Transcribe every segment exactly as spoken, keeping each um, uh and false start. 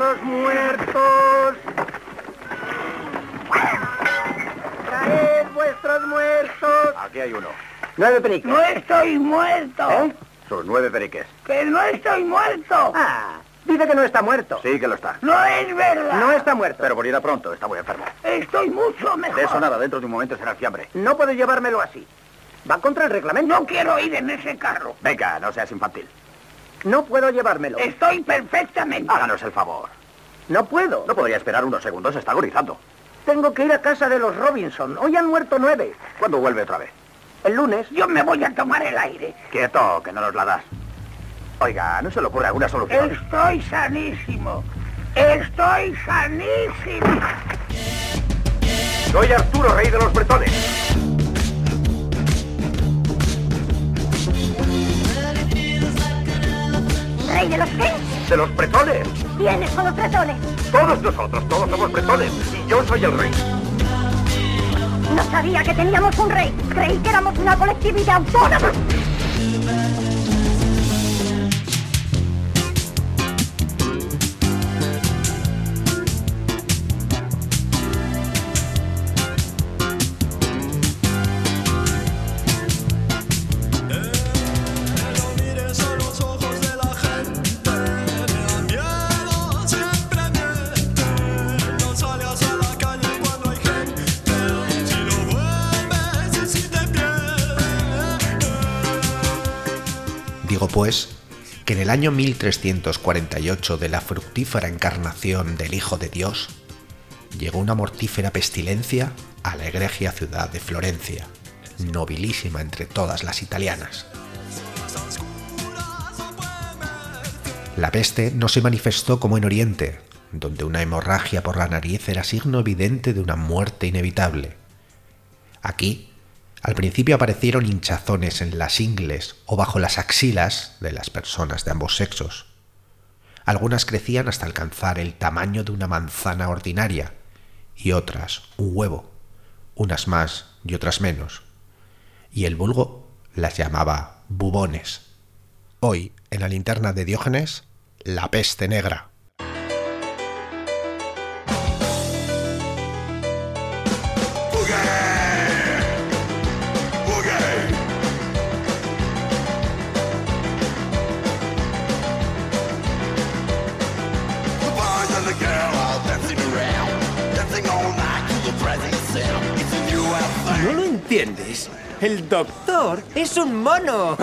vuestros muertos. Traed vuestros muertos. Aquí hay uno. Nueve periques. No estoy muerto. ¿Eh? Sus nueve periques. Que no estoy muerto. Ah, dice que no está muerto. Sí que lo está. No es verdad. No está muerto. Pero morirá pronto, está muy enfermo. Estoy mucho mejor. De eso nada, dentro de un momento será el fiambre. No puede llevármelo así. Va contra el reglamento. No quiero ir en ese carro. Venga, no seas infantil. No puedo llevármelo. Estoy perfectamente. Háganos el favor. No puedo. No podría esperar unos segundos, está agonizando. Tengo que ir a casa de los Robinson. Hoy han muerto nueve. ¿Cuándo vuelve otra vez? El lunes. Yo me voy a tomar el aire. Quieto, que no nos la das. Oiga, ¿no se le ocurre alguna solución? Estoy sanísimo. Estoy sanísimo. Soy Arturo, rey de los bretones. ¿Rey de los qué? ¿De los bretones? ¿Quiénes son los bretones? Todos nosotros, todos somos bretones. Y yo soy el rey. No sabía que teníamos un rey. Creí que éramos una colectividad autónoma. Digo pues que en el año mil trescientos cuarenta y ocho de la fructífera encarnación del Hijo de Dios, llegó una mortífera pestilencia a la egregia ciudad de Florencia, nobilísima entre todas las italianas. La peste no se manifestó como en Oriente, donde una hemorragia por la nariz era signo evidente de una muerte inevitable. Aquí, al principio aparecieron hinchazones en las ingles o bajo las axilas de las personas de ambos sexos. Algunas crecían hasta alcanzar el tamaño de una manzana ordinaria y otras un huevo, unas más y otras menos. Y el vulgo las llamaba bubones. Hoy, en la linterna de Diógenes, la peste negra. ¿No lo entiendes? El doctor es un mono.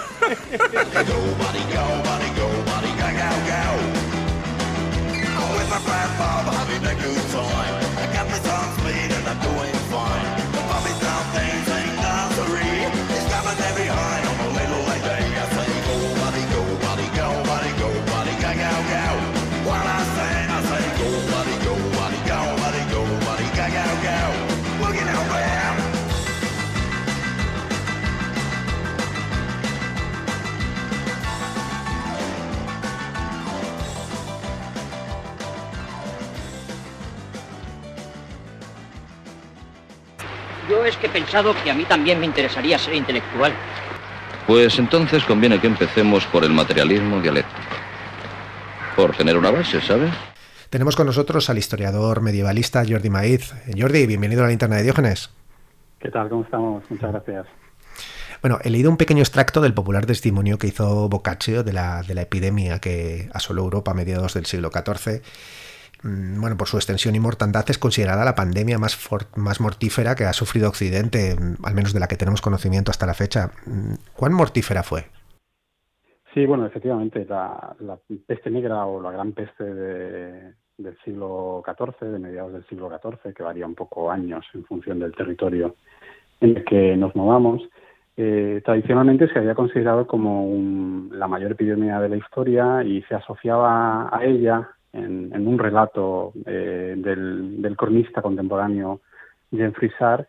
Yo es que he pensado que a mí también me interesaría ser intelectual. Pues entonces conviene que empecemos por el materialismo dialéctico. Por tener una base, ¿sabes? Tenemos con nosotros al historiador medievalista Jordi Maíz. Jordi, bienvenido a la linterna de Diógenes. ¿Qué tal? ¿Cómo estamos? Muchas gracias. Bueno, he leído un pequeño extracto del popular testimonio que hizo Boccaccio de la, de la epidemia que asoló Europa a mediados del siglo catorce. Bueno, por su extensión y mortandad es considerada la pandemia más, for- más mortífera que ha sufrido Occidente, al menos de la que tenemos conocimiento hasta la fecha. ¿Cuán mortífera fue? Sí, bueno, efectivamente, la, la peste negra o la gran peste de, del siglo catorce, de mediados del siglo catorce, que varía un poco años en función del territorio en el que nos movamos, eh, tradicionalmente se había considerado como un, la mayor epidemia de la historia y se asociaba a ella En, en un relato eh, del, del cronista contemporáneo Jean Froissart,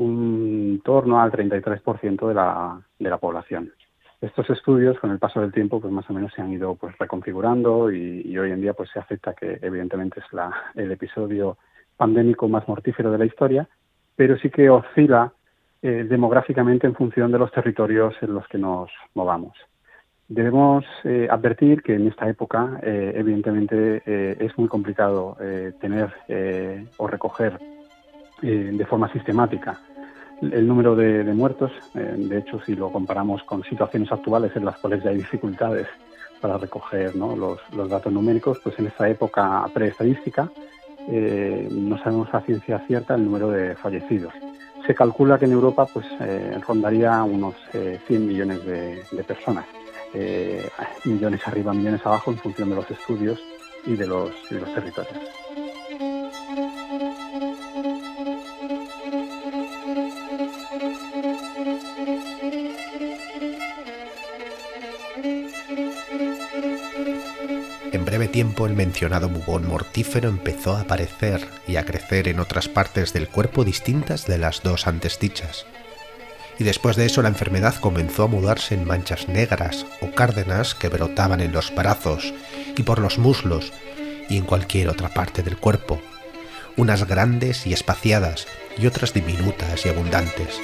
un torno al treinta y tres por ciento de la, de la población. Estos estudios, con el paso del tiempo, pues más o menos se han ido pues reconfigurando y, y hoy en día pues se acepta que evidentemente es la, el episodio pandémico más mortífero de la historia, pero sí que oscila eh, demográficamente en función de los territorios en los que nos movamos. Debemos eh, advertir que en esta época, eh, evidentemente, eh, es muy complicado eh, tener eh, o recoger eh, de forma sistemática el número de, de muertos. Eh, de hecho, si lo comparamos con situaciones actuales en las cuales ya hay dificultades para recoger, ¿no?, los, los datos numéricos, pues en esta época preestadística eh, no sabemos a ciencia cierta el número de fallecidos. Se calcula que en Europa pues eh, rondaría unos eh, cien millones de, de personas. Eh, millones arriba, millones abajo, en función de los estudios y de los, de los territorios. En breve tiempo, el mencionado bubón mortífero empezó a aparecer y a crecer en otras partes del cuerpo distintas de las dos antes dichas. Y después de eso la enfermedad comenzó a mudarse en manchas negras o cárdenas que brotaban en los brazos y por los muslos y en cualquier otra parte del cuerpo, unas grandes y espaciadas y otras diminutas y abundantes.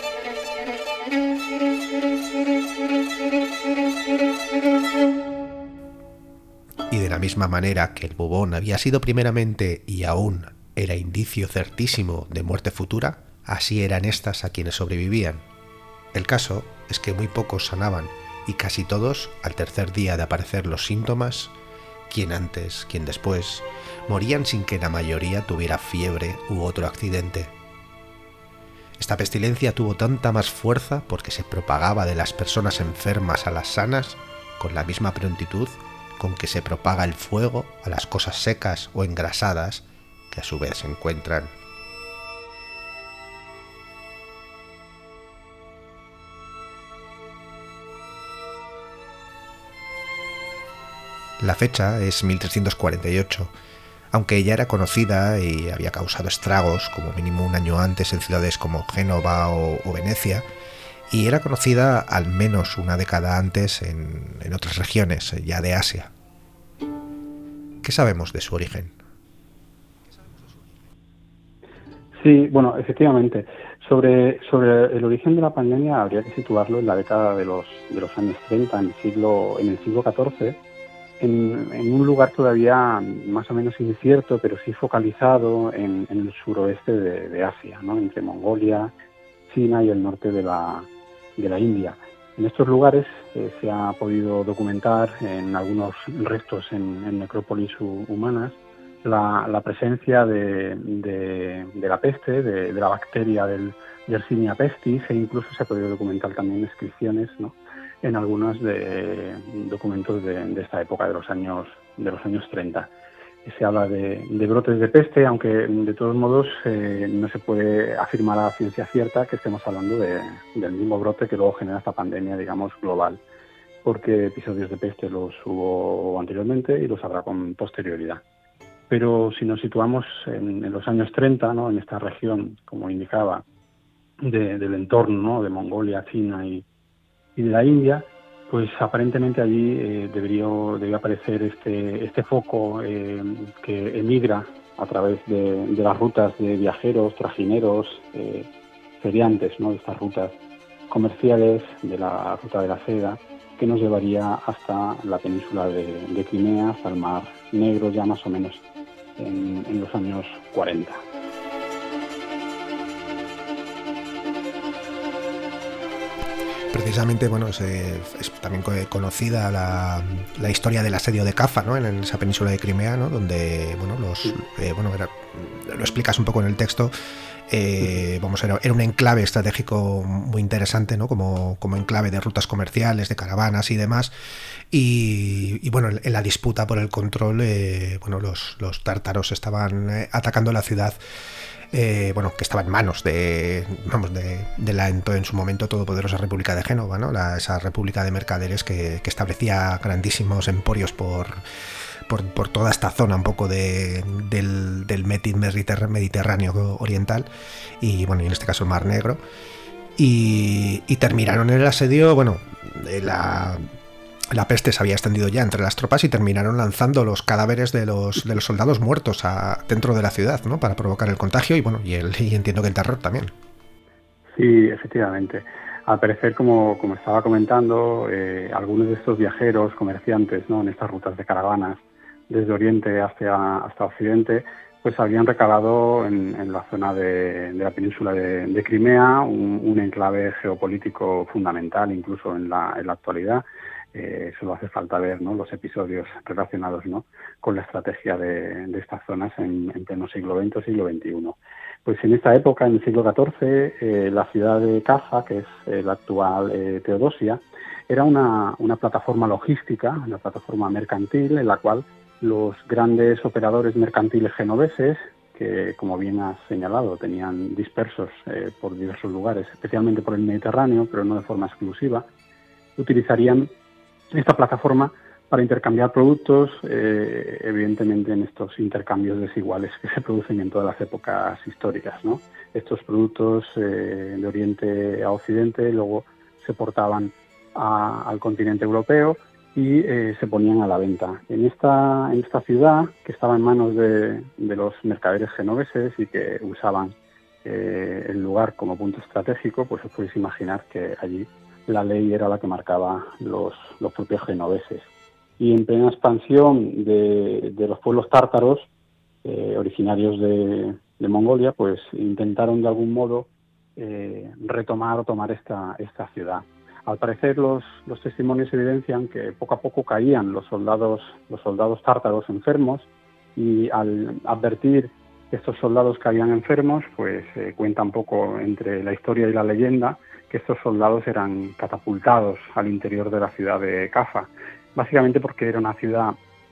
Y de la misma manera que el bubón había sido primeramente y aún era indicio certísimo de muerte futura, así eran estas a quienes sobrevivían. El caso es que muy pocos sanaban y casi todos, al tercer día de aparecer los síntomas, quien antes, quien después, morían sin que la mayoría tuviera fiebre u otro accidente. Esta pestilencia tuvo tanta más fuerza porque se propagaba de las personas enfermas a las sanas con la misma prontitud con que se propaga el fuego a las cosas secas o engrasadas que a su vez se encuentran. La fecha es mil trescientos cuarenta y ocho, aunque ya era conocida y había causado estragos como mínimo un año antes en ciudades como Génova o, o Venecia, y era conocida al menos una década antes en, en otras regiones ya de Asia. ¿Qué sabemos de su origen? Sí, bueno, efectivamente. Sobre, sobre el origen de la pandemia habría que situarlo en la década de los, de los años treinta, en el siglo, en el siglo catorce, en, en un lugar todavía más o menos incierto, pero sí focalizado en, en el suroeste de, de Asia, ¿no?, entre Mongolia, China y el norte de la, de la India. En estos lugares eh, se ha podido documentar en algunos restos en, en necrópolis hu- humanas la, la presencia de, de, de la peste, de, de la bacteria del Yersinia pestis, e incluso se ha podido documentar también inscripciones, ¿no?, en algunos de, documentos de, de esta época, de los años, de los años treinta. Se habla de, de brotes de peste, aunque de todos modos eh, no se puede afirmar a ciencia cierta que estemos hablando de, del mismo brote que luego genera esta pandemia, digamos, global, porque episodios de peste los hubo anteriormente y los habrá con posterioridad. Pero si nos situamos en, en los años treinta, ¿no?, en esta región, como indicaba, de, del entorno, ¿no?, de Mongolia, China y, y de la India, pues aparentemente allí eh, debería, debería aparecer este, este foco eh, que emigra a través de, de las rutas de viajeros, trajineros, eh, feriantes, ¿no?, de estas rutas comerciales, de la ruta de la seda, que nos llevaría hasta la península de, de Crimea, hasta el Mar Negro, ya más o menos en, en los años cuarenta. Precisamente, bueno, es, es también conocida la, la historia del asedio de Cafa, ¿no?, en esa península de Crimea, ¿no?, donde, bueno, los, eh, bueno, era, lo explicas un poco en el texto. Eh, vamos, era, era un enclave estratégico muy interesante, ¿no?, como, como enclave de rutas comerciales, de caravanas y demás. Y, y bueno, en la disputa por el control, eh, bueno, los, los tártaros estaban eh, atacando la ciudad. Eh, bueno, que estaba en manos de, vamos, de, de la en, en su momento todopoderosa República de Génova, ¿no?, la, esa república de mercaderes que, que establecía grandísimos emporios por, por, por toda esta zona un poco de, del, del Mediterráneo oriental y, bueno, y en este caso el Mar Negro, y, y terminaron en el asedio. Bueno, la... La peste se había extendido ya entre las tropas y terminaron lanzando los cadáveres de los de los soldados muertos a, dentro de la ciudad, ¿no?, para provocar el contagio y, bueno, y, el, y entiendo que el terror también. Sí, efectivamente. Al parecer, como, como estaba comentando, eh, algunos de estos viajeros, comerciantes, ¿no?, en estas rutas de caravanas, desde Oriente hacia, hasta Occidente, pues habían recalado en, en la zona de, de la península de, de Crimea, un, un enclave geopolítico fundamental, incluso en la, en la actualidad. Eh, solo hace falta ver, ¿no?, los episodios relacionados, ¿no?, con la estrategia de, de estas zonas en, en pleno siglo veinte o siglo veintiuno. Pues en esta época, en el siglo catorce, eh, la ciudad de Cafa, que es eh, la actual eh, Teodosia, era una, una plataforma logística, una plataforma mercantil en la cual los grandes operadores mercantiles genoveses, que como bien has señalado, tenían dispersos eh, por diversos lugares, especialmente por el Mediterráneo, pero no de forma exclusiva, utilizarían esta plataforma para intercambiar productos, eh, evidentemente en estos intercambios desiguales que se producen en todas las épocas históricas, ¿no? Estos productos eh, de Oriente a Occidente luego se portaban a, al continente europeo y eh, se ponían a la venta. En esta, en esta ciudad, que estaba en manos de, de los mercaderes genoveses y que usaban eh, el lugar como punto estratégico, pues os podéis imaginar que allí la ley era la que marcaba los, los propios genoveses. Y en plena expansión de, de los pueblos tártaros, eh, originarios de, de Mongolia, pues intentaron de algún modo eh, retomar o tomar esta, esta ciudad. Al parecer los, los testimonios evidencian que poco a poco caían los soldados, los soldados tártaros enfermos, y al advertir que estos soldados caían enfermos, pues eh, cuenta un poco entre la historia y la leyenda que estos soldados eran catapultados al interior de la ciudad de Cafa, básicamente porque era una ciudad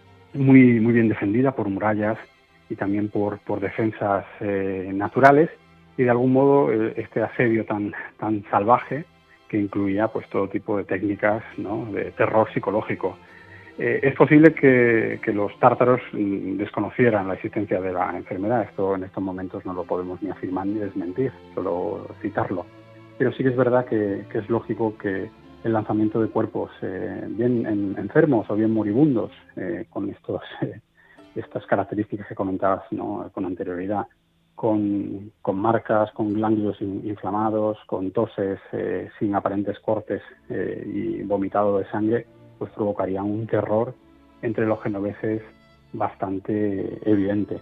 muy, muy bien defendida por murallas y también por, por defensas eh, naturales, y de algún modo eh, este asedio tan, tan salvaje, que incluía pues todo tipo de técnicas, ¿no?, de terror psicológico. Eh, es posible que, que los tártaros mm, desconocieran la existencia de la enfermedad. Esto en estos momentos no lo podemos ni afirmar ni desmentir, solo citarlo. Pero sí que es verdad que, que es lógico que el lanzamiento de cuerpos eh, bien en, enfermos o bien moribundos, eh, con estos, eh, estas características que comentabas, ¿no?, con anterioridad, con, con marcas, con ganglios in, inflamados, con toses eh, sin aparentes cortes eh, y vomitado de sangre, pues provocarían un terror entre los genoveses bastante evidente.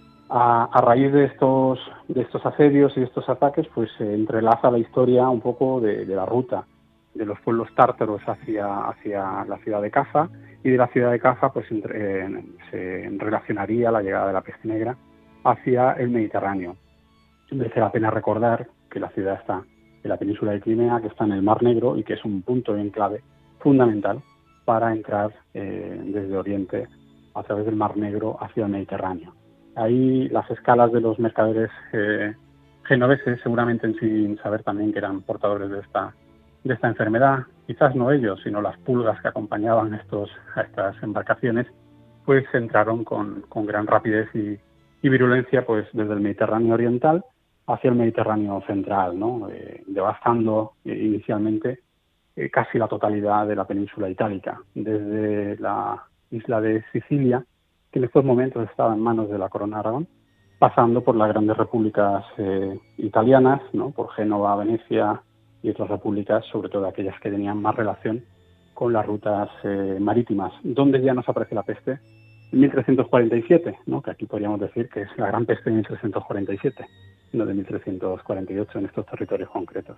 A, a raíz de estos, de estos asedios y de estos ataques, pues se entrelaza la historia un poco de, de la ruta de los pueblos tártaros hacia, hacia la ciudad de Cafa, y de la ciudad de Cafa pues entre, eh, se relacionaría la llegada de la peste negra hacia el Mediterráneo. Merece la pena recordar que la ciudad está en la península de Crimea, que está en el Mar Negro y que es un punto de enclave fundamental para entrar eh, desde Oriente a través del Mar Negro hacia el Mediterráneo. Ahí las escalas de los mercaderes eh, genoveses, seguramente sin saber también que eran portadores de esta, de esta enfermedad, quizás no ellos, sino las pulgas que acompañaban estos, a estas embarcaciones, pues entraron con, con gran rapidez y, y virulencia pues desde el Mediterráneo oriental hacia el Mediterráneo central, ¿no? Eh, devastando eh, inicialmente eh, casi la totalidad de la península itálica, desde la isla de Sicilia, que en estos momentos estaba en manos de la Corona de Aragón, pasando por las grandes repúblicas eh, italianas, ¿no?, por Génova, Venecia y otras repúblicas, sobre todo aquellas que tenían más relación con las rutas eh, marítimas, donde ya nos aparece la peste en mil trescientos cuarenta y siete, ¿no?, que aquí podríamos decir que es la gran peste de mil trescientos cuarenta y siete, no de mil trescientos cuarenta y ocho en estos territorios concretos.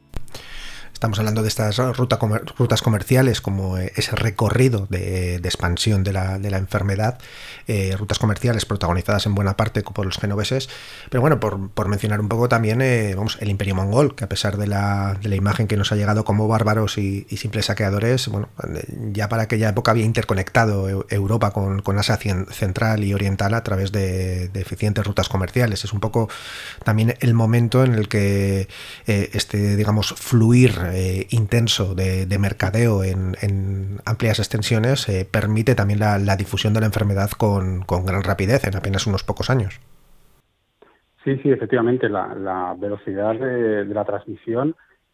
Estamos hablando de estas ruta comer, rutas comerciales, como ese recorrido de, de expansión de la, de la enfermedad, eh, rutas comerciales protagonizadas en buena parte por los genoveses, pero bueno, por, por mencionar un poco también eh, vamos, el Imperio Mongol, que a pesar de la, de la imagen que nos ha llegado como bárbaros y, y simples saqueadores, bueno, ya para aquella época había interconectado Europa con, con Asia Central y Oriental a través de, de eficientes rutas comerciales. Es un poco también el momento en el que eh, este, digamos, fluir Eh, intenso de, de mercadeo en, en amplias extensiones eh, permite también la, la difusión de la enfermedad con, con gran rapidez en apenas unos pocos años. Sí, sí, efectivamente, la, la velocidad de, de la transmisión,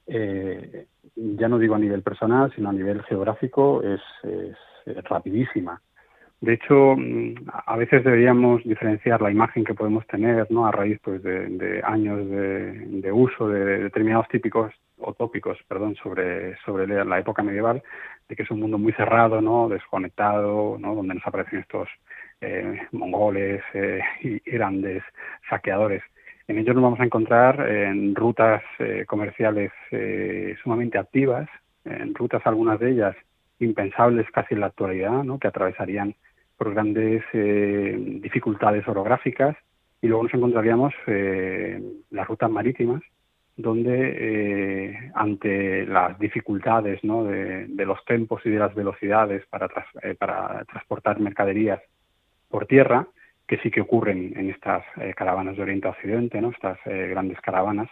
eh, ya no digo a nivel personal, sino a nivel geográfico, es, es, es rapidísima. De hecho, a veces deberíamos diferenciar la imagen que podemos tener, ¿no?, a raíz pues, de, de años de, de uso de determinados típicos o tópicos, perdón, sobre, sobre la época medieval, de que es un mundo muy cerrado, ¿no? Desconectado, ¿no? Donde nos aparecen estos eh, mongoles eh, y grandes saqueadores. En ellos nos vamos a encontrar en rutas eh, comerciales eh, sumamente activas, en rutas algunas de ellas impensables casi en la actualidad, ¿no? Que atravesarían por grandes eh, dificultades orográficas, y luego nos encontraríamos eh, las rutas marítimas, donde eh, ante las dificultades, ¿no? de, de los tempos y de las velocidades para, tras, eh, para transportar mercaderías por tierra, que sí que ocurren en estas eh, caravanas de Oriente a Occidente, ¿no? Estas eh, grandes caravanas,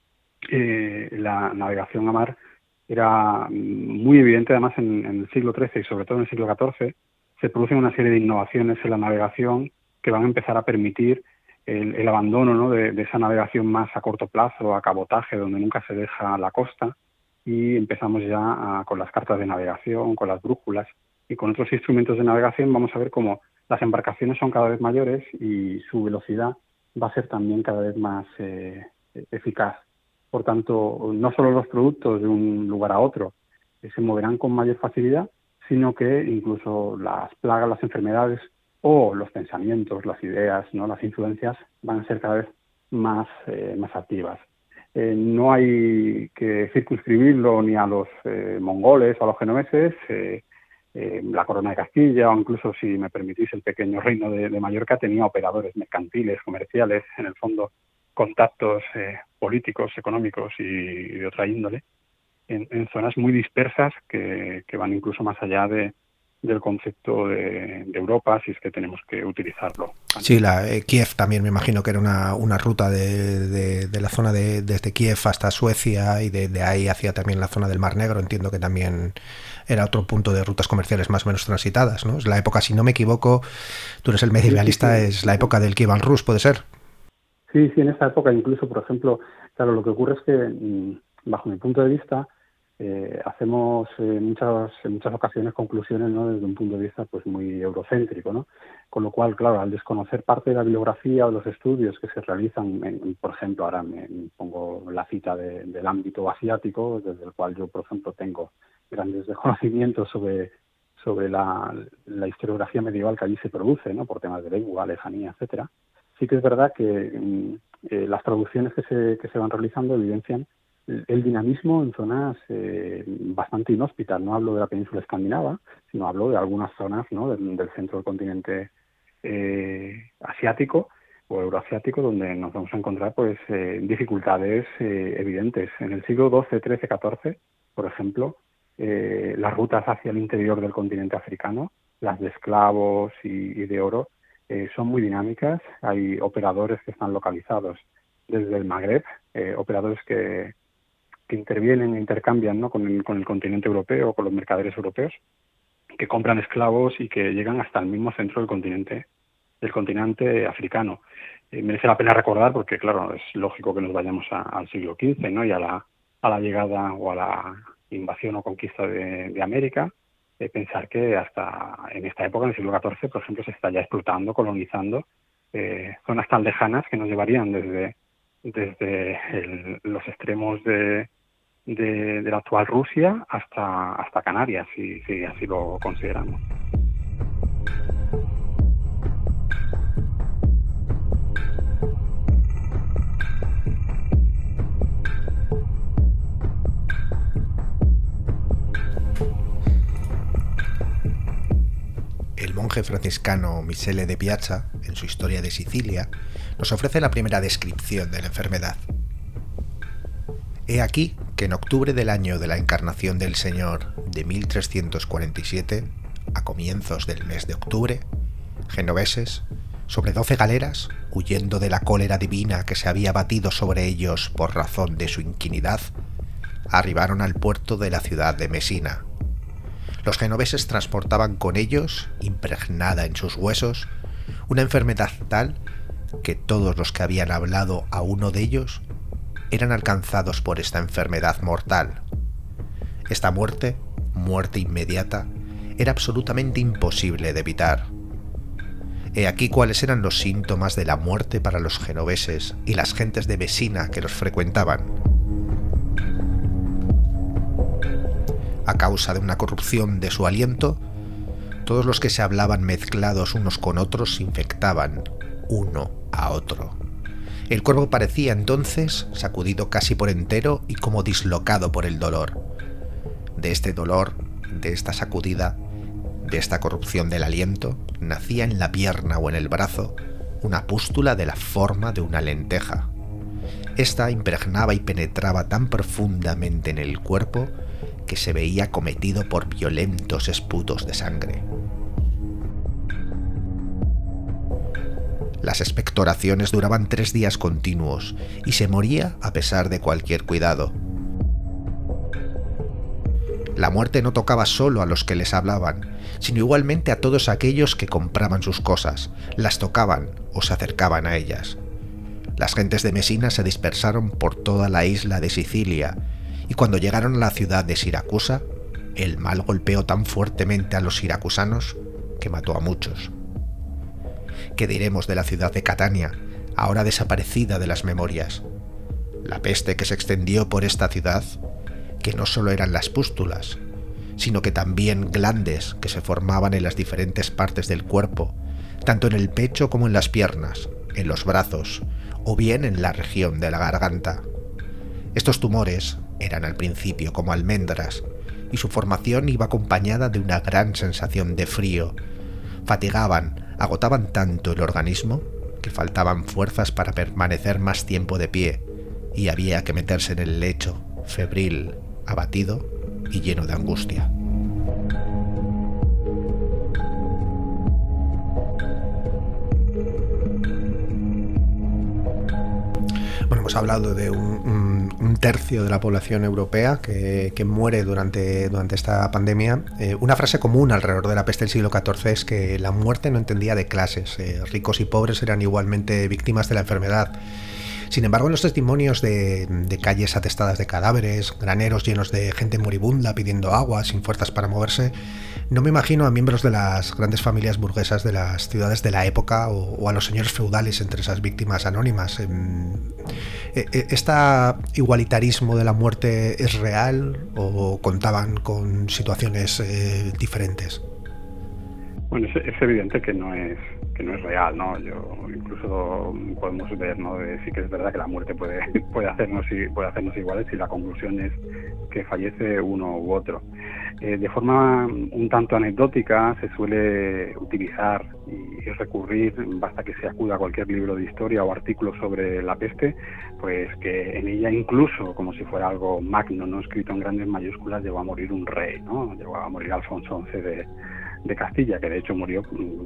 eh, la navegación a mar era muy evidente. Además en, en el siglo trece y sobre todo en el siglo catorce se producen una serie de innovaciones en la navegación que van a empezar a permitir el, el abandono, ¿no? de, de esa navegación más a corto plazo, a cabotaje, donde nunca se deja la costa, y empezamos ya a, con las cartas de navegación, con las brújulas y con otros instrumentos de navegación. Vamos a ver cómo las embarcaciones son cada vez mayores y su velocidad va a ser también cada vez más eh, eficaz. Por tanto, no solo los productos de un lugar a otro eh, se moverán con mayor facilidad, sino que incluso las plagas, las enfermedades o los pensamientos, las ideas, ¿no? Las influencias van a ser cada vez más, eh, más activas. Eh, no hay que circunscribirlo ni a los eh, mongoles o a los genoveses. Eh, eh, la Corona de Castilla, o incluso, si me permitís, el pequeño reino de, de Mallorca tenía operadores mercantiles, comerciales, en el fondo contactos eh, políticos, económicos y, y de otra índole, en, en zonas muy dispersas que, que van incluso más allá de del concepto de, de Europa, si es que tenemos que utilizarlo. Sí, la eh, Kiev también me imagino que era una, una ruta de, de, de la zona de desde Kiev hasta Suecia, y de, de ahí hacia también la zona del Mar Negro. Entiendo que también era otro punto de rutas comerciales más o menos transitadas, ¿no? Es la época, si no me equivoco, tú eres el medievalista, sí, sí, sí. Es la época del Kievan Rus, ¿puede ser? Sí, sí, en esta época incluso, por ejemplo, claro, lo que ocurre es que, bajo mi punto de vista, Eh, hacemos eh, muchas en muchas ocasiones conclusiones, ¿no? Desde un punto de vista pues muy eurocéntrico, ¿no? Con lo cual, claro, al desconocer parte de la bibliografía o los estudios que se realizan, en, por ejemplo, ahora me, me pongo la cita de, del ámbito asiático, desde el cual yo, por ejemplo, tengo grandes desconocimientos sobre sobre la, la historiografía medieval que allí se produce, ¿no? Por temas de lengua, lejanía, etcétera. Sí que es verdad que eh, las traducciones que se que se van realizando evidencian el dinamismo en zonas eh, bastante inhóspitas. No hablo de la península escandinava, sino hablo de algunas zonas, ¿no? del, del centro del continente eh, asiático o euroasiático, donde nos vamos a encontrar pues eh, dificultades eh, evidentes. En el siglo doce, trece, catorce, por ejemplo, eh, las rutas hacia el interior del continente africano, las de esclavos y, y de oro, eh, son muy dinámicas. Hay operadores que están localizados desde el Magreb, eh, operadores que que intervienen e intercambian, ¿no? con, el, con el continente europeo, con los mercaderes europeos, que compran esclavos y que llegan hasta el mismo centro del continente del continente africano. Eh, merece la pena recordar, porque claro, es lógico que nos vayamos a, al siglo quince, ¿no? Y a la, a la llegada o a la invasión o conquista de, de América, eh, pensar que hasta en esta época, en el siglo catorce, por ejemplo, se está ya explotando, colonizando eh, zonas tan lejanas que nos llevarían desde, desde el, los extremos de De, de la actual Rusia hasta hasta Canarias, si, si así lo consideramos. El monje franciscano Michele de Piazza, en su Historia de Sicilia, nos ofrece la primera descripción de la enfermedad. He aquí que en octubre del año de la encarnación del Señor de mil trescientos cuarenta y siete, a comienzos del mes de octubre, genoveses, sobre doce galeras, huyendo de la cólera divina que se había batido sobre ellos por razón de su inquinidad, arribaron al puerto de la ciudad de Mesina. Los genoveses transportaban con ellos, impregnada en sus huesos, una enfermedad tal que todos los que habían hablado a uno de ellos eran alcanzados por esta enfermedad mortal. Esta muerte, muerte inmediata, era absolutamente imposible de evitar. He aquí cuáles eran los síntomas de la muerte para los genoveses y las gentes de Mesina que los frecuentaban. a causa de una corrupción de su aliento, todos los que se hablaban mezclados unos con otros se infectaban uno a otro. El cuerpo parecía entonces sacudido casi por entero y como dislocado por el dolor. De este dolor, de esta sacudida, de esta corrupción del aliento, nacía en la pierna o en el brazo una pústula de la forma de una lenteja. Esta impregnaba y penetraba tan profundamente en el cuerpo que se veía cometido por violentos esputos de sangre. Las expectoraciones duraban tres días continuos y se moría a pesar de cualquier cuidado. La muerte no tocaba solo a los que les hablaban, sino igualmente a todos aquellos que compraban sus cosas, las tocaban o se acercaban a ellas. Las gentes de Mesina se dispersaron por toda la isla de Sicilia, y cuando llegaron a la ciudad de Siracusa, el mal golpeó tan fuertemente a los siracusanos que mató a muchos. ¿Qué diremos de la ciudad de Catania, ahora desaparecida de las memorias? La peste que se extendió por esta ciudad, que no solo eran las pústulas, sino que también glandes que se formaban en las diferentes partes del cuerpo, tanto en el pecho como en las piernas, en los brazos, o bien en la región de la garganta. Estos tumores eran al principio como almendras, y su formación iba acompañada de una gran sensación de frío. Fatigaban, agotaban tanto el organismo que faltaban fuerzas para permanecer más tiempo de pie, y había que meterse en el lecho, febril, abatido y lleno de angustia. Bueno, hemos hablado de un, un, un tercio de la población europea que, que muere durante, durante esta pandemia. Eh, una frase común alrededor de la peste del siglo catorce es que la muerte no entendía de clases. Eh, ricos y pobres eran igualmente víctimas de la enfermedad. Sin embargo, en los testimonios de, de calles atestadas de cadáveres, graneros llenos de gente moribunda pidiendo agua, sin fuerzas para moverse, no me imagino a miembros de las grandes familias burguesas de las ciudades de la época o, o a los señores feudales entre esas víctimas anónimas. ¿Este igualitarismo de la muerte es real o contaban con situaciones eh, diferentes? Bueno, es, es evidente que no es que no es real, ¿no? Yo incluso podemos ver, ¿no? De, sí que es verdad que la muerte puede puede hacernos puede hacernos iguales y la conclusión es que fallece uno u otro. Eh, de forma un tanto anecdótica se suele utilizar y recurrir, basta que se acuda a cualquier libro de historia o artículo sobre la peste, pues que en ella incluso, como si fuera algo magno, no escrito en grandes mayúsculas, llegó a morir un rey, ¿no? Llegó a morir Alfonso once de de Castilla, que de hecho murió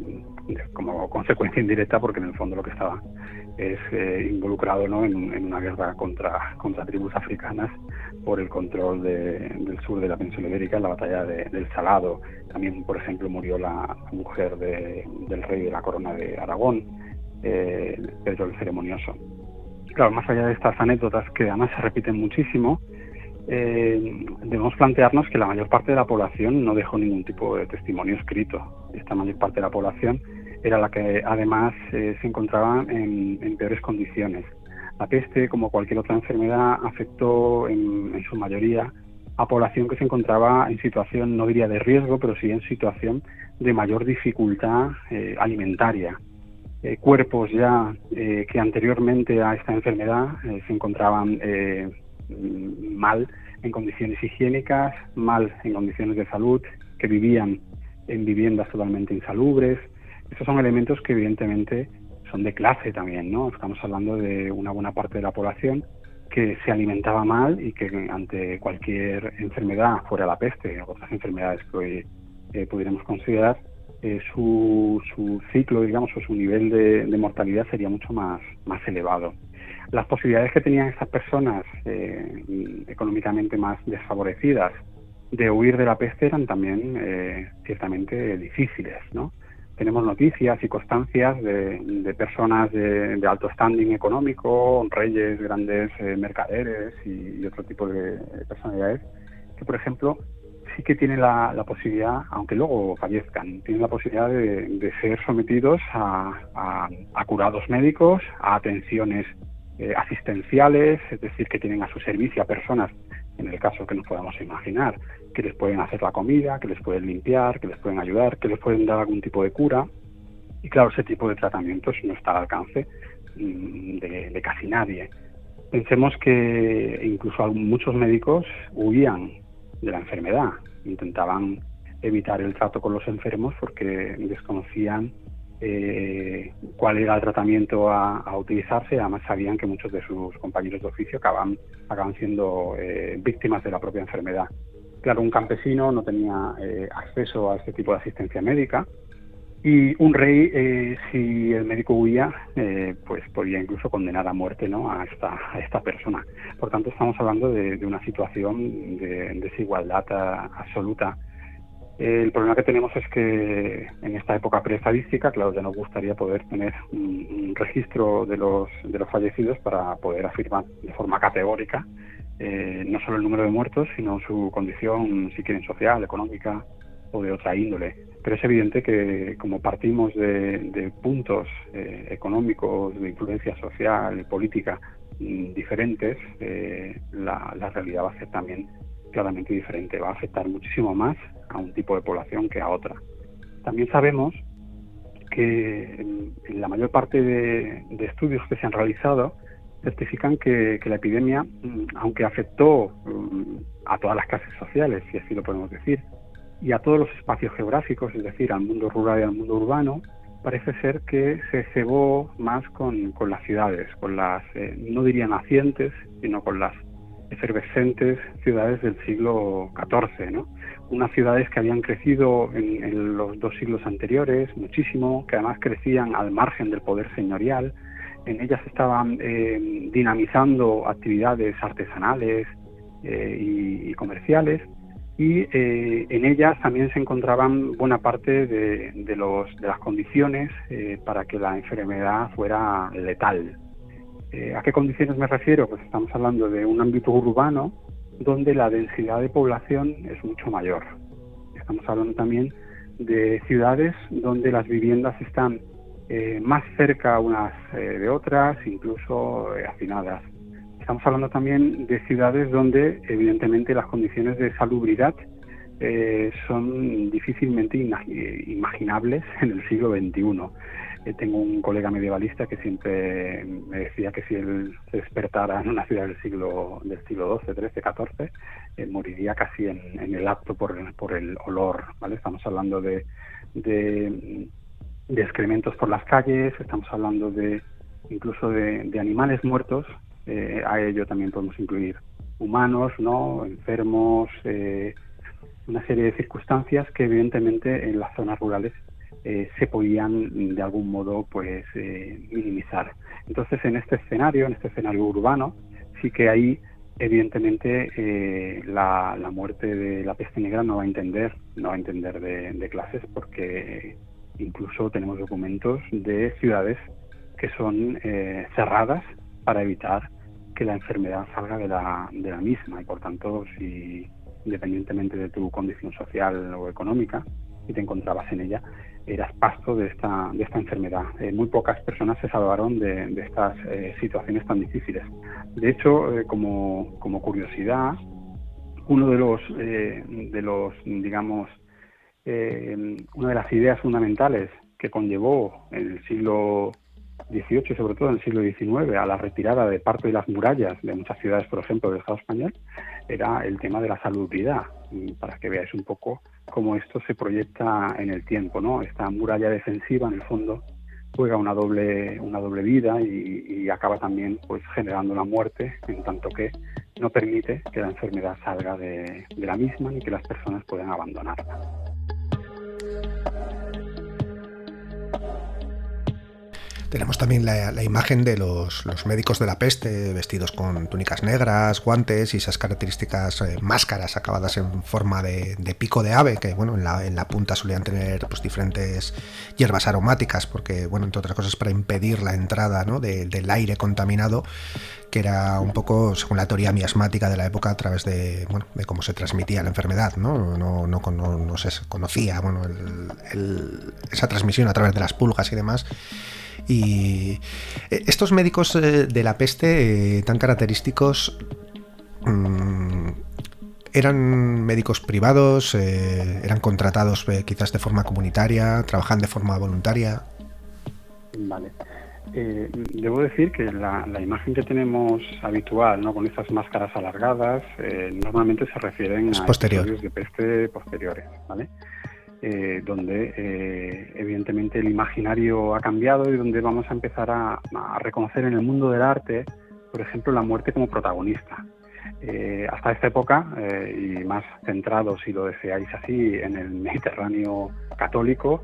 como consecuencia indirecta porque en el fondo lo que estaba es eh, involucrado, ¿no? en, en una guerra contra contra tribus africanas por el control de, del sur de la península ibérica, en la batalla de, del Salado. También, por ejemplo, murió la mujer de, del rey de la corona de Aragón, eh, Pedro el Ceremonioso. Claro, más allá de estas anécdotas que además se repiten muchísimo, Eh, debemos plantearnos que la mayor parte de la población no dejó ningún tipo de testimonio escrito. Esta mayor parte de la población era la que además eh, se encontraba en, en peores condiciones. La peste, como cualquier otra enfermedad, afectó en, en su mayoría a población que se encontraba en situación, no diría de riesgo, pero sí en situación de mayor dificultad eh, alimentaria. Eh, cuerpos ya eh, que anteriormente a esta enfermedad eh, se encontraban eh, mal en condiciones higiénicas, mal en condiciones de salud, que vivían en viviendas totalmente insalubres. Estos son elementos que evidentemente son de clase también, ¿no? Estamos hablando de una buena parte de la población que se alimentaba mal y que ante cualquier enfermedad, fuera la peste o otras enfermedades que hoy eh, pudiéramos considerar, eh, su, su ciclo, digamos, o su nivel de, de mortalidad sería mucho más, más elevado. Las posibilidades que tenían estas personas eh, económicamente más desfavorecidas de huir de la peste eran también eh, ciertamente difíciles, ¿no? Tenemos noticias y constancias de, de personas de, de alto standing económico, reyes, grandes eh, mercaderes y, y otro tipo de personalidades que, por ejemplo, sí que tienen la, la posibilidad, aunque luego fallezcan, tienen la posibilidad de, de ser sometidos a, a, a curados médicos, a atenciones eh, asistenciales, es decir, que tienen a su servicio a personas en el caso que nos podamos imaginar, que les pueden hacer la comida, que les pueden limpiar, que les pueden ayudar, que les pueden dar algún tipo de cura. Y claro, ese tipo de tratamientos no está al alcance de, de casi nadie. Pensemos que incluso muchos médicos huían de la enfermedad, intentaban evitar el trato con los enfermos porque desconocían eh, cuál era el tratamiento a, a utilizarse. Además sabían que muchos de sus compañeros de oficio acaban, acaban siendo eh, víctimas de la propia enfermedad. Claro, un campesino no tenía eh, acceso a este tipo de asistencia médica y un rey, eh, si el médico huía, eh, pues podía incluso condenar a muerte, ¿no?, a esta, a esta persona. Por tanto, estamos hablando de, de una situación de desigualdad a, absoluta. El problema que tenemos es que en esta época preestadística, claro, ya nos gustaría poder tener un, un registro de los, de los fallecidos para poder afirmar de forma categórica eh, no solo el número de muertos, sino su condición, si quieren, social, económica o de otra índole. Pero es evidente que como partimos de, de puntos eh, económicos, de influencia social y política mm, diferentes, eh, la, la realidad va a ser también claramente diferente, va a afectar muchísimo más a un tipo de población que a otra. También sabemos que en, en la mayor parte de, de estudios que se han realizado certifican que, que la epidemia, aunque afectó um, a todas las clases sociales, si así lo podemos decir, y a todos los espacios geográficos, es decir, al mundo rural y al mundo urbano, parece ser que se cebó más con, con las ciudades, con las, eh, no diría nacientes, sino con las efervescentes ciudades del siglo catorce, ¿no? Unas ciudades que habían crecido en, en los dos siglos anteriores muchísimo, que además crecían al margen del poder señorial. En ellas estaban eh, dinamizando actividades artesanales eh, y, y comerciales, y eh, en ellas también se encontraban buena parte de, de, los, de las condiciones eh, para que la enfermedad fuera letal. Eh, ¿A qué condiciones me refiero? Pues estamos hablando de un ámbito urbano donde la densidad de población es mucho mayor. Estamos hablando también de ciudades donde las viviendas están eh, más cerca unas eh, de otras, incluso eh, hacinadas. Estamos hablando también de ciudades donde evidentemente las condiciones de salubridad eh, son difícilmente imaginables en el siglo veintiuno. Eh, tengo un colega medievalista que siempre me decía que si él se despertara en una ciudad del siglo del siglo doce, trece, catorce, eh, moriría casi en, en el acto por, por el olor, ¿vale? Estamos hablando de, de, de excrementos por las calles, estamos hablando de incluso de, de animales muertos. Eh, a ello también podemos incluir humanos, ¿no?, enfermos, eh, una serie de circunstancias que evidentemente en las zonas rurales eh, se podían de algún modo pues eh, minimizar. Entonces en este escenario, en este escenario urbano, sí que ahí evidentemente eh, la, la muerte de la peste negra no va a entender, no va a entender de, de clases, porque incluso tenemos documentos de ciudades que son eh, cerradas para evitar que la enfermedad salga de la, de la misma, y por tanto, si independientemente de tu condición social o económica y te encontrabas en ella, eras pasto de esta, de esta enfermedad. Eh, muy pocas personas se salvaron de, de estas eh, situaciones tan difíciles. De hecho, eh, como, como curiosidad, uno de los, eh, de los digamos, eh, una de las ideas fundamentales que conllevó en el siglo dieciocho y sobre todo en el siglo diecinueve a la retirada de parte de las murallas de muchas ciudades, por ejemplo, del Estado español, era el tema de la salubridad, para que veáis un poco cómo esto se proyecta en el tiempo, ¿no? Esta muralla defensiva, en el fondo, juega una doble una doble vida y, y acaba también pues generando la muerte, en tanto que no permite que la enfermedad salga de, de la misma ni que las personas puedan abandonarla. Tenemos también la, la imagen de los, los médicos de la peste vestidos con túnicas negras, guantes y esas características eh, máscaras acabadas en forma de, de pico de ave, que bueno, en la, en la punta solían tener pues, diferentes hierbas aromáticas, porque bueno, entre otras cosas para impedir la entrada, ¿no?, de, del aire contaminado, que era un poco según la teoría miasmática de la época a través de, bueno, de cómo se transmitía la enfermedad, ¿no? No, no, no, no se conocía bueno, el, el, esa transmisión a través de las pulgas y demás. Y estos médicos de la peste tan característicos, ¿Eran médicos privados? Eh, ¿Eran contratados eh, quizás de forma comunitaria? ¿Trabajaban de forma voluntaria? Vale. Eh, debo decir que la, la imagen que tenemos habitual, ¿no?, con estas máscaras alargadas, eh, normalmente se refieren es a posterior. episodios de peste posteriores, ¿vale? Eh, donde eh, evidentemente el imaginario ha cambiado y donde vamos a empezar a, a reconocer en el mundo del arte, por ejemplo, la muerte como protagonista. Eh, hasta esta época, eh, y más centrado, si lo deseáis así, en el Mediterráneo católico,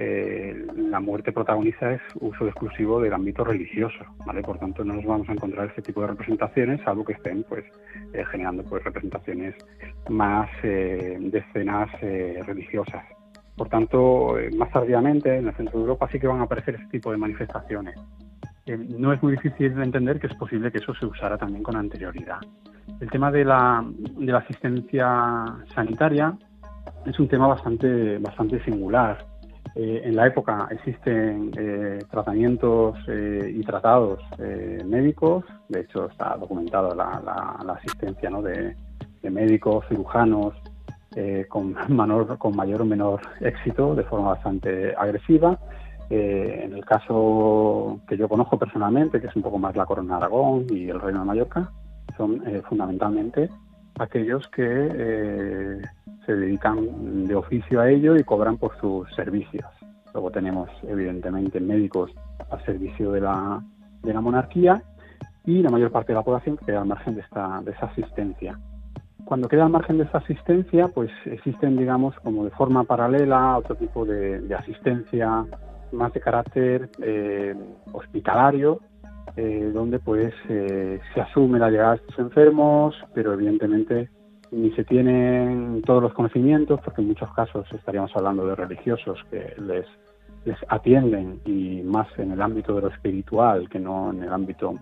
eh, la muerte protagonista es uso exclusivo del ámbito religioso, ¿vale? Por tanto, no nos vamos a encontrar este tipo de representaciones, salvo que estén pues eh, generando pues representaciones más eh, de escenas eh, religiosas. Por tanto, eh, más tardíamente, en el centro de Europa sí que van a aparecer este tipo de manifestaciones. Eh, no es muy difícil de entender que es posible que eso se usara también con anterioridad. El tema de la, de la asistencia sanitaria es un tema bastante, bastante singular. Eh, en la época existen eh, tratamientos eh, y tratados eh, médicos, de hecho está documentada la, la, la asistencia, ¿no?, de, de médicos, cirujanos, eh, con, menor, con mayor o menor éxito, de forma bastante agresiva. Eh, en el caso que yo conozco personalmente, que es un poco más la Corona de Aragón y el Reino de Mallorca, son eh, fundamentalmente aquellos que eh, se dedican de oficio a ello y cobran por sus servicios. Luego tenemos, evidentemente, médicos al servicio de la, de la monarquía y la mayor parte de la población que queda al margen de, esta, de esa asistencia. Cuando queda al margen de esa asistencia, pues existen, digamos, como de forma paralela, otro tipo de, de asistencia más de carácter eh, hospitalario, eh, donde pues eh, se asume la llegada de estos enfermos, pero evidentemente ni se tienen todos los conocimientos, porque en muchos casos estaríamos hablando de religiosos que les, les atienden, y más en el ámbito de lo espiritual que no en el ámbito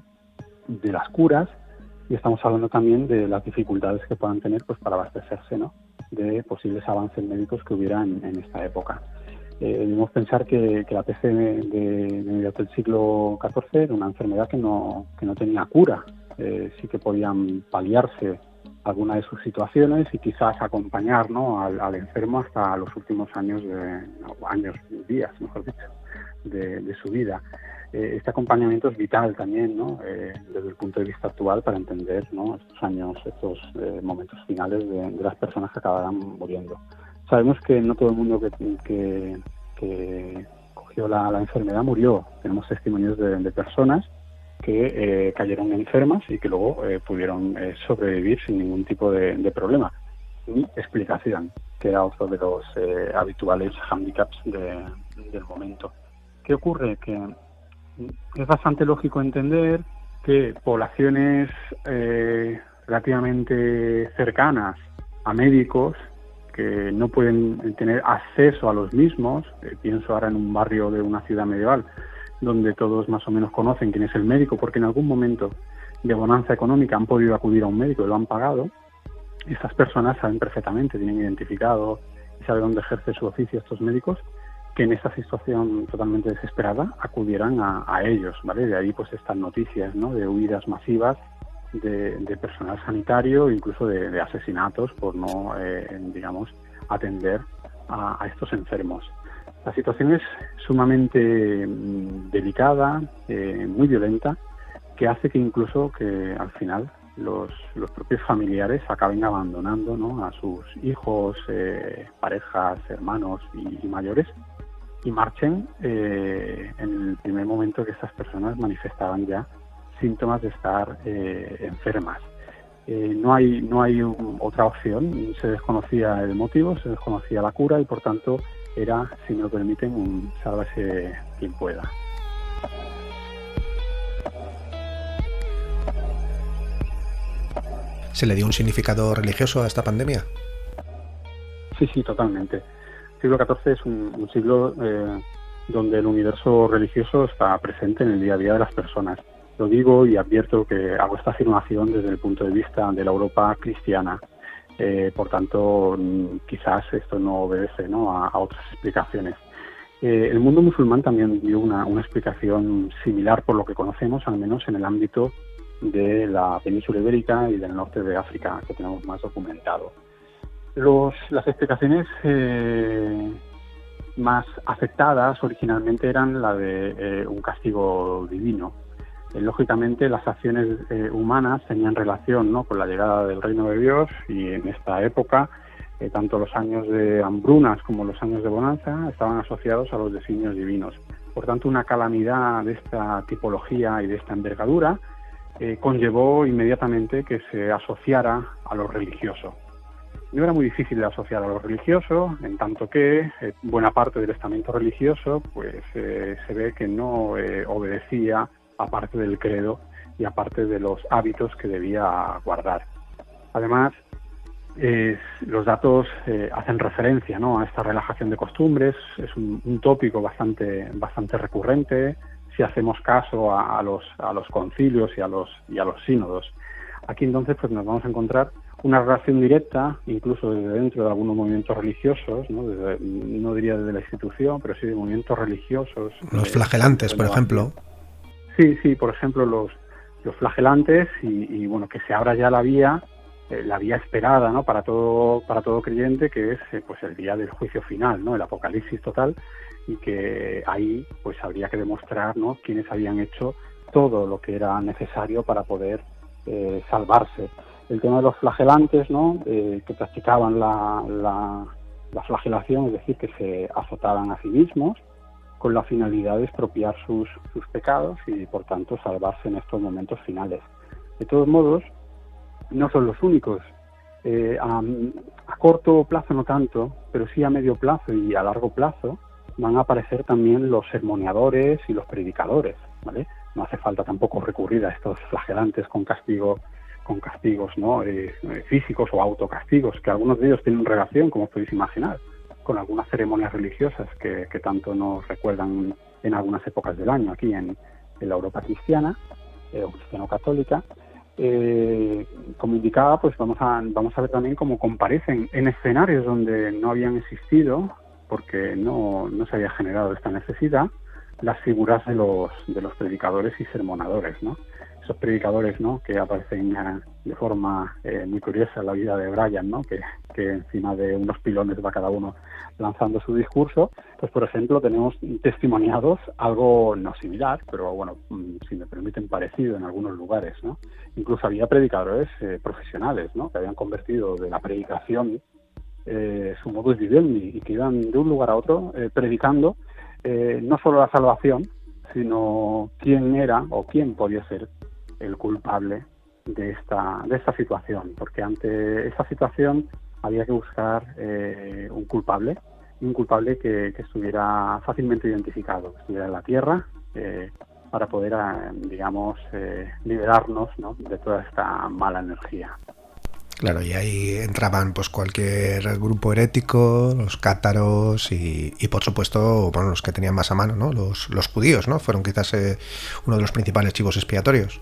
de las curas, y estamos hablando también de las dificultades que puedan tener pues para abastecerse, ¿no?, de posibles avances médicos que hubiera en, en esta época. Eh, debemos pensar que, que la peste de, de, de mediados del siglo catorce era una enfermedad que no, que no tenía cura. Eh, sí que podían paliarse algunas de sus situaciones y quizás acompañar, ¿no?, al, al enfermo hasta los últimos años, de, no, años, días, mejor dicho, de, de su vida. Eh, este acompañamiento es vital también, ¿no?, eh, desde el punto de vista actual, para entender, ¿no?, estos años, estos eh, momentos finales de, de las personas que acabarán muriendo. Sabemos que no todo el mundo que, que, que cogió la, la enfermedad murió. Tenemos testimonios de, de personas que eh, cayeron enfermas y que luego eh, pudieron eh, sobrevivir sin ningún tipo de, de problema ni explicación, que era otro de los eh, habituales hándicaps de, del momento. ¿Qué ocurre? Que es bastante lógico entender que poblaciones eh, relativamente cercanas a médicos que no pueden tener acceso a los mismos, eh, pienso ahora en un barrio de una ciudad medieval donde todos más o menos conocen quién es el médico, porque en algún momento de bonanza económica han podido acudir a un médico y lo han pagado. Estas personas saben perfectamente, tienen identificado y saben dónde ejerce su oficio estos médicos, que en esta situación totalmente desesperada acudieran a, a ellos, ¿vale? De ahí pues estas noticias, ¿no?, de huidas masivas de, de personal sanitario, incluso de, de asesinatos por no, eh, digamos, atender a, a estos enfermos. La situación es sumamente mmm, delicada, eh, muy violenta, que hace que incluso que al final los, los propios familiares acaben abandonando, ¿no?, a sus hijos, eh, parejas, hermanos y, y mayores, y marchen eh, en el primer momento que estas personas manifestaban ya síntomas de estar eh, enfermas. Eh, no hay, no hay un, otra opción, se desconocía el motivo, se desconocía la cura y por tanto era, si me lo permiten, un sálvese quien pueda. ¿Se le dio un significado religioso a esta pandemia? Sí, sí, totalmente. El siglo catorce es un, un siglo eh, donde el universo religioso está presente en el día a día de las personas. Lo digo y advierto que hago esta afirmación desde el punto de vista de la Europa cristiana. Eh, por tanto, quizás esto no obedece, ¿no?, a, a otras explicaciones. Eh, el mundo musulmán también dio una, una explicación similar, por lo que conocemos, al menos en el ámbito de la península ibérica y del norte de África, que tenemos más documentado. Los, las explicaciones eh, más aceptadas originalmente eran la de eh, un castigo divino. Eh, lógicamente, las acciones eh, humanas tenían relación, ¿no?, con la llegada del reino de Dios, y en esta época, eh, tanto los años de hambrunas como los años de bonanza estaban asociados a los designios divinos. Por tanto, una calamidad de esta tipología y de esta envergadura eh, conllevó inmediatamente que se asociara a lo religioso. No era muy difícil de asociar a lo religioso, en tanto que eh, buena parte del estamento religioso pues eh, se ve que no eh, obedecía aparte del credo y aparte de los hábitos que debía guardar. Además, eh, los datos eh, hacen referencia, ¿no?, a esta relajación de costumbres. Es un, un tópico bastante, bastante recurrente si hacemos caso a, a, los, a los concilios y a los, y a los sínodos. Aquí entonces pues nos vamos a encontrar una relación directa, incluso desde dentro de algunos movimientos religiosos, no, desde, no diría desde la institución, pero sí de movimientos religiosos. Los flagelantes, por ejemplo. Sí, sí, por ejemplo, los, los flagelantes y, y, bueno, que se abra ya la vía, eh, la vía esperada, ¿no?, para todo, para todo creyente, que es eh, pues el día del juicio final, ¿no?, el apocalipsis total, y que ahí pues habría que demostrar, ¿no?, quiénes habían hecho todo lo que era necesario para poder eh, salvarse. El tema de los flagelantes, ¿no?, eh, que practicaban la, la, la flagelación, es decir, que se azotaban a sí mismos con la finalidad de expropiar sus, sus pecados y, por tanto, salvarse en estos momentos finales. De todos modos, no son los únicos. Eh, a, a corto plazo no tanto, pero sí a medio plazo y a largo plazo van a aparecer también los sermoneadores y los predicadores, ¿vale? No hace falta tampoco recurrir a estos flagelantes con castigo con castigos, ¿no?, eh, físicos o autocastigos, que algunos de ellos tienen relación, como os podéis imaginar, con algunas ceremonias religiosas que, que tanto nos recuerdan en algunas épocas del año aquí en, en la Europa cristiana eh, o cristiano-católica. Eh, como indicaba, pues vamos a, vamos a ver también cómo comparecen en escenarios donde no habían existido, porque no, no se había generado esta necesidad, las figuras de los, de los predicadores y sermonadores, ¿no? Esos predicadores, ¿no?, que aparecen eh, de forma eh, muy curiosa en la vida de Brian, ¿no?, que, que encima de unos pilones va cada uno lanzando su discurso. Pues, por ejemplo, tenemos testimoniados algo no similar, pero bueno, si me permiten, parecido en algunos lugares, ¿no? Incluso había predicadores eh, profesionales, ¿no?, que habían convertido de la predicación eh, su modus vivendi y que iban de un lugar a otro eh, predicando eh, no solo la salvación, sino quién era o quién podía ser el culpable de esta de esta situación, porque ante esta situación había que buscar eh, un culpable, un culpable que, que estuviera fácilmente identificado, que estuviera en la tierra, eh, para poder, eh, digamos, eh, liberarnos, ¿no?, de toda esta mala energía. Claro, y ahí entraban pues cualquier grupo herético, los cátaros y, y por supuesto, bueno, los que tenían más a mano, ¿no?, los, los judíos, ¿no?, fueron quizás eh, uno de los principales chivos expiatorios.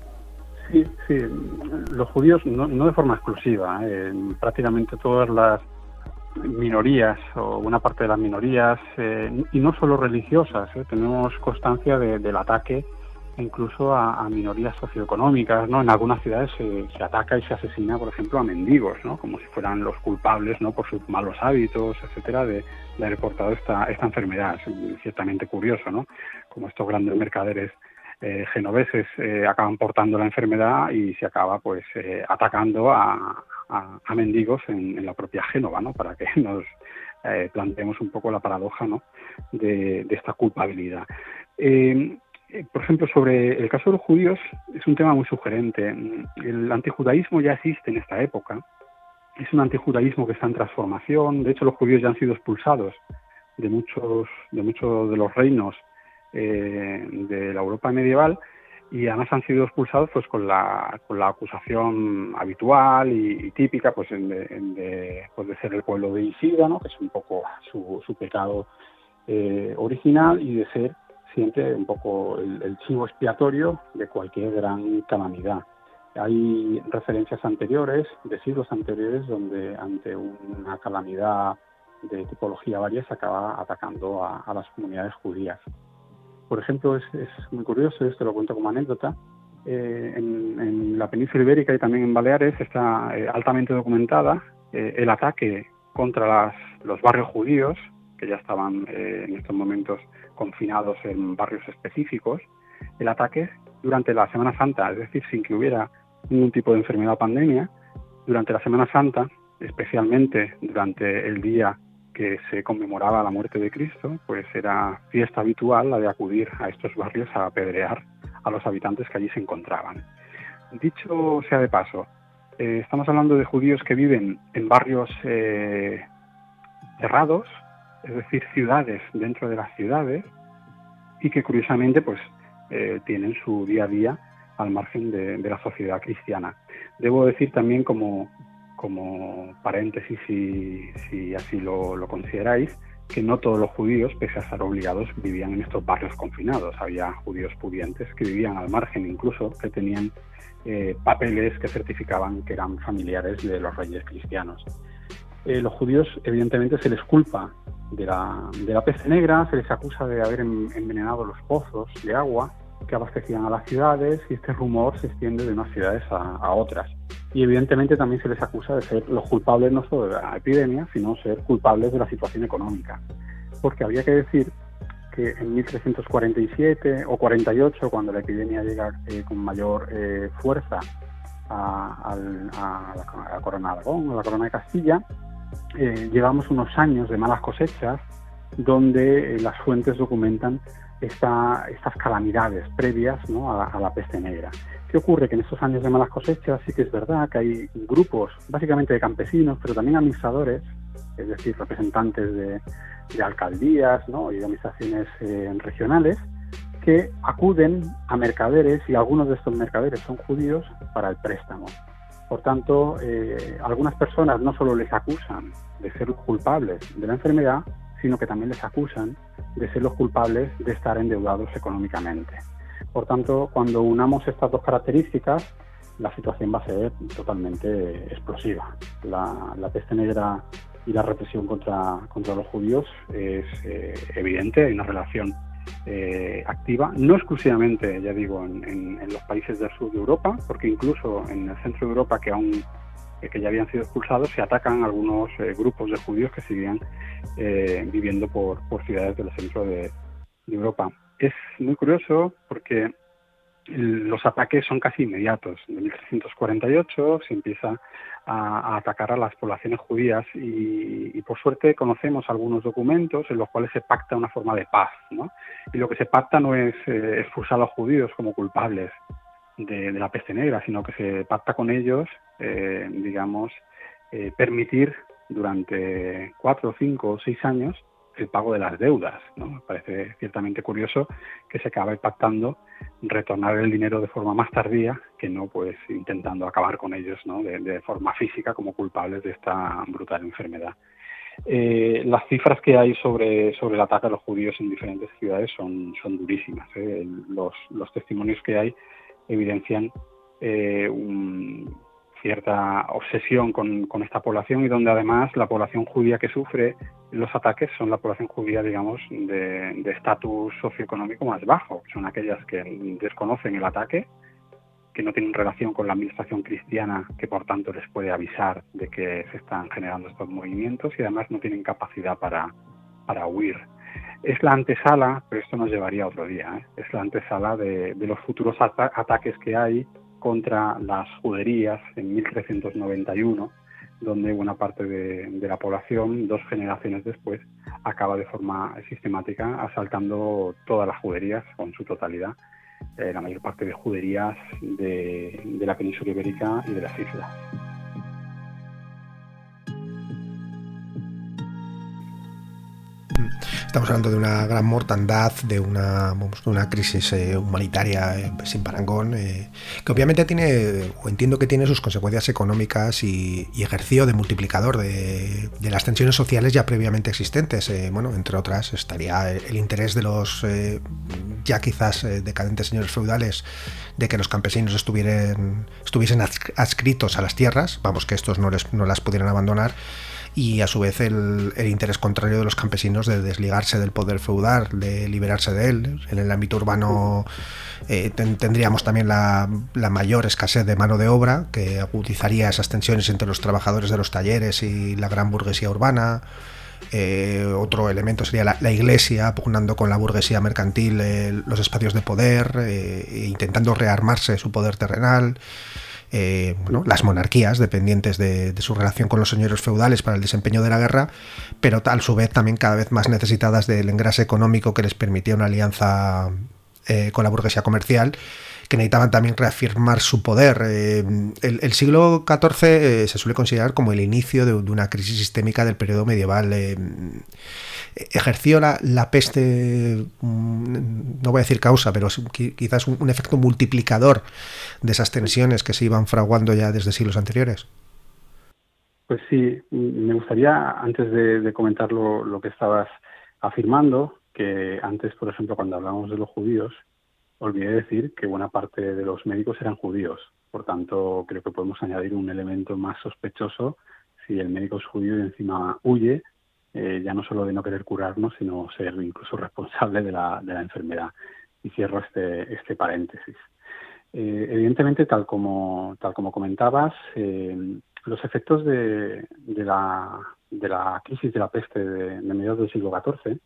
Sí, sí, los judíos no, no de forma exclusiva, eh, prácticamente todas las minorías o una parte de las minorías, eh, y no solo religiosas, eh, tenemos constancia de, del ataque incluso a, a minorías socioeconómicas, ¿no? En algunas ciudades se, se ataca y se asesina, por ejemplo, a mendigos, ¿no?, como si fueran los culpables, ¿no?, por sus malos hábitos, etcétera, de, de haber portado esta, esta enfermedad. Es ciertamente curioso, ¿no?, como estos grandes mercaderes Eh, genoveses eh, acaban portando la enfermedad y se acaba pues eh, atacando a, a, a mendigos en, en la propia Génova, ¿no?, para que nos eh, planteemos un poco la paradoja, ¿no?, de, de esta culpabilidad. Eh, eh, por ejemplo, sobre el caso de los judíos es un tema muy sugerente. El antijudaísmo ya existe en esta época, es un antijudaísmo que está en transformación. De hecho, los judíos ya han sido expulsados de muchos de muchos de los reinos Eh, de la Europa medieval, y además han sido expulsados pues con la con la acusación habitual y, y típica pues de, de, pues de ser el pueblo de Isidra, ¿no?, que es un poco su, su pecado eh, original, y de ser siempre un poco el, el chivo expiatorio de cualquier gran calamidad. Hay referencias anteriores, de siglos anteriores, donde ante una calamidad de tipología varia se acaba atacando a, a las comunidades judías. Por ejemplo, es, es muy curioso, esto lo cuento como anécdota, eh, en, en la península ibérica y también en Baleares está eh, altamente documentada eh, el ataque contra las, los barrios judíos, que ya estaban eh, en estos momentos confinados en barrios específicos, el ataque durante la Semana Santa, es decir, sin que hubiera ningún tipo de enfermedad o pandemia, durante la Semana Santa, especialmente durante el día que se conmemoraba la muerte de Cristo, pues era fiesta habitual la de acudir a estos barrios a apedrear a los habitantes que allí se encontraban. Dicho sea de paso, eh, estamos hablando de judíos que viven en barrios eh, cerrados, es decir, ciudades dentro de las ciudades, y que curiosamente pues eh, tienen su día a día al margen de, de la sociedad cristiana. Debo decir también como, como paréntesis, si, si así lo, lo consideráis, que no todos los judíos, pese a estar obligados, vivían en estos barrios confinados. Había judíos pudientes que vivían al margen, incluso que tenían eh, papeles que certificaban que eran familiares de los reyes cristianos. Eh, los judíos, evidentemente, se les culpa de la, de la peste negra, se les acusa de haber envenenado los pozos de agua que abastecían a las ciudades, y este rumor se extiende de unas ciudades a, a otras. Y evidentemente también se les acusa de ser los culpables no solo de la epidemia, sino ser culpables de la situación económica. Porque habría que decir que en mil trescientos cuarenta y siete o cuarenta y ocho, cuando la epidemia llega eh, con mayor eh, fuerza a, a, a, la, a la corona de Aragón, a la corona de Castilla, eh, llevamos unos años de malas cosechas donde eh, las fuentes documentan Esta, estas calamidades previas, ¿no?, a, a la peste negra. ¿Qué ocurre? Que en estos años de malas cosechas sí que es verdad que hay grupos, básicamente de campesinos, pero también administradores, es decir, representantes de, de alcaldías, ¿no?, y de administraciones eh, regionales, que acuden a mercaderes, y algunos de estos mercaderes son judíos, para el préstamo. Por tanto, eh, algunas personas no solo les acusan de ser los culpables de la enfermedad, sino que también les acusan de ser los culpables de estar endeudados económicamente. Por tanto, cuando unamos estas dos características, la situación va a ser totalmente explosiva. La, la peste negra y la represión contra, contra los judíos es eh, evidente, hay una relación eh, activa, no exclusivamente, ya digo, en, en, en los países del sur de Europa, porque incluso en el centro de Europa, que aún que ya habían sido expulsados, se atacan algunos eh, grupos de judíos que seguían eh, viviendo por, por ciudades del centro de, de Europa. Es muy curioso porque los ataques son casi inmediatos. En mil trescientos cuarenta y ocho se empieza a, a atacar a las poblaciones judías y, y por suerte conocemos algunos documentos en los cuales se pacta una forma de paz, ¿no? Y lo que se pacta no es eh, expulsar a los judíos como culpables De, de la peste negra, sino que se pacta con ellos, eh, digamos, eh, permitir durante cuatro, cinco o seis años el pago de las deudas, ¿no? Me parece ciertamente curioso que se acabe pactando retornar el dinero de forma más tardía que no, pues, intentando acabar con ellos, ¿no?, de, de forma física como culpables de esta brutal enfermedad. Eh, las cifras que hay sobre, sobre el ataque a los judíos en diferentes ciudades son, son durísimas, ¿eh? Los, los testimonios que hay evidencian eh, un, cierta obsesión con, con esta población, y donde además la población judía que sufre los ataques son la población judía, digamos, de estatus socioeconómico más bajo, que son aquellas que desconocen el ataque, que no tienen relación con la administración cristiana, que por tanto les puede avisar de que se están generando estos movimientos, y además no tienen capacidad para, para huir. Es la antesala, pero esto nos llevaría a otro día, ¿eh? Es la antesala de, de los futuros ata- ataques que hay contra las juderías en mil trescientos noventa y uno, donde buena parte de, de la población, dos generaciones después, acaba de forma sistemática asaltando todas las juderías, con su totalidad, eh, la mayor parte de juderías de, de la península ibérica y de las islas. Estamos hablando de una gran mortandad, de una, vamos, de una crisis eh, humanitaria eh, sin parangón, eh, que obviamente tiene, o entiendo que tiene sus consecuencias económicas y, y ejerció de multiplicador de, de las tensiones sociales ya previamente existentes. Eh, bueno, entre otras estaría el, el interés de los eh, ya quizás eh, decadentes señores feudales de que los campesinos estuvieran, estuviesen adscritos a las tierras, vamos, que estos no, les, no las pudieran abandonar. y a su vez el, el interés contrario de los campesinos de desligarse del poder feudal, de liberarse de él. En el ámbito urbano eh, ten, tendríamos también la, la mayor escasez de mano de obra, que agudizaría esas tensiones entre los trabajadores de los talleres y la gran burguesía urbana. Eh, otro elemento sería la, la iglesia pugnando con la burguesía mercantil eh, los espacios de poder, eh, e intentando rearmarse su poder terrenal. Eh, bueno, las monarquías dependientes de, de su relación con los señores feudales para el desempeño de la guerra, pero a su vez también cada vez más necesitadas del engrase económico que les permitía una alianza eh, con la burguesía comercial, que necesitaban también reafirmar su poder. Eh, el, el siglo catorce eh, se suele considerar como el inicio de, de una crisis sistémica del periodo medieval. Eh, ejerció la, la peste, no voy a decir causa, pero quizás un, un efecto multiplicador de esas tensiones que se iban fraguando ya desde siglos anteriores. Pues sí, me gustaría, antes de, de comentar lo, lo que estabas afirmando, que antes, por ejemplo, cuando hablamos de los judíos, olvidé decir que buena parte de los médicos eran judíos. Por tanto, creo que podemos añadir un elemento más sospechoso si el médico es judío y encima huye, eh, ya no solo de no querer curarnos, sino ser incluso responsable de la, de la enfermedad. Y cierro este, este paréntesis. Eh, evidentemente, tal como, tal como comentabas, eh, los efectos de, de, la, de la crisis de la peste de, de mediados del siglo catorce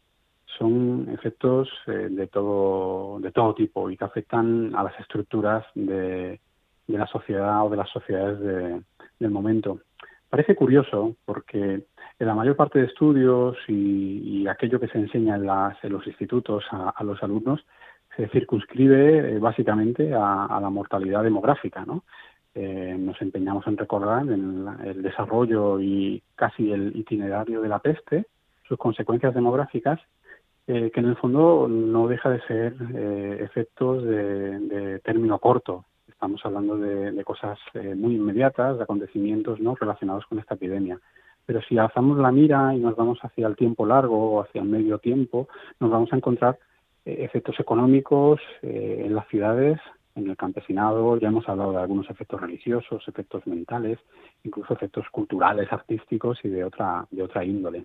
son efectos eh, de todo de todo tipo y que afectan a las estructuras de, de la sociedad o de las sociedades de, del momento. Parece curioso porque en la mayor parte de estudios y, y aquello que se enseña en, las, en los institutos a, a los alumnos se circunscribe eh, básicamente a, a la mortalidad demográfica, ¿no? Eh, nos empeñamos en recordar en la, el desarrollo y casi el itinerario de la peste, sus consecuencias demográficas, eh, que en el fondo no deja de ser eh, efectos de, de término corto. Estamos hablando de, de cosas eh, muy inmediatas, de acontecimientos no relacionados con esta epidemia. Pero si alzamos la mira y nos vamos hacia el tiempo largo o hacia el medio tiempo, nos vamos a encontrar eh, efectos económicos eh, en las ciudades, en el campesinado. Ya hemos hablado de algunos efectos religiosos, efectos mentales, incluso efectos culturales, artísticos y de otra de otra índole.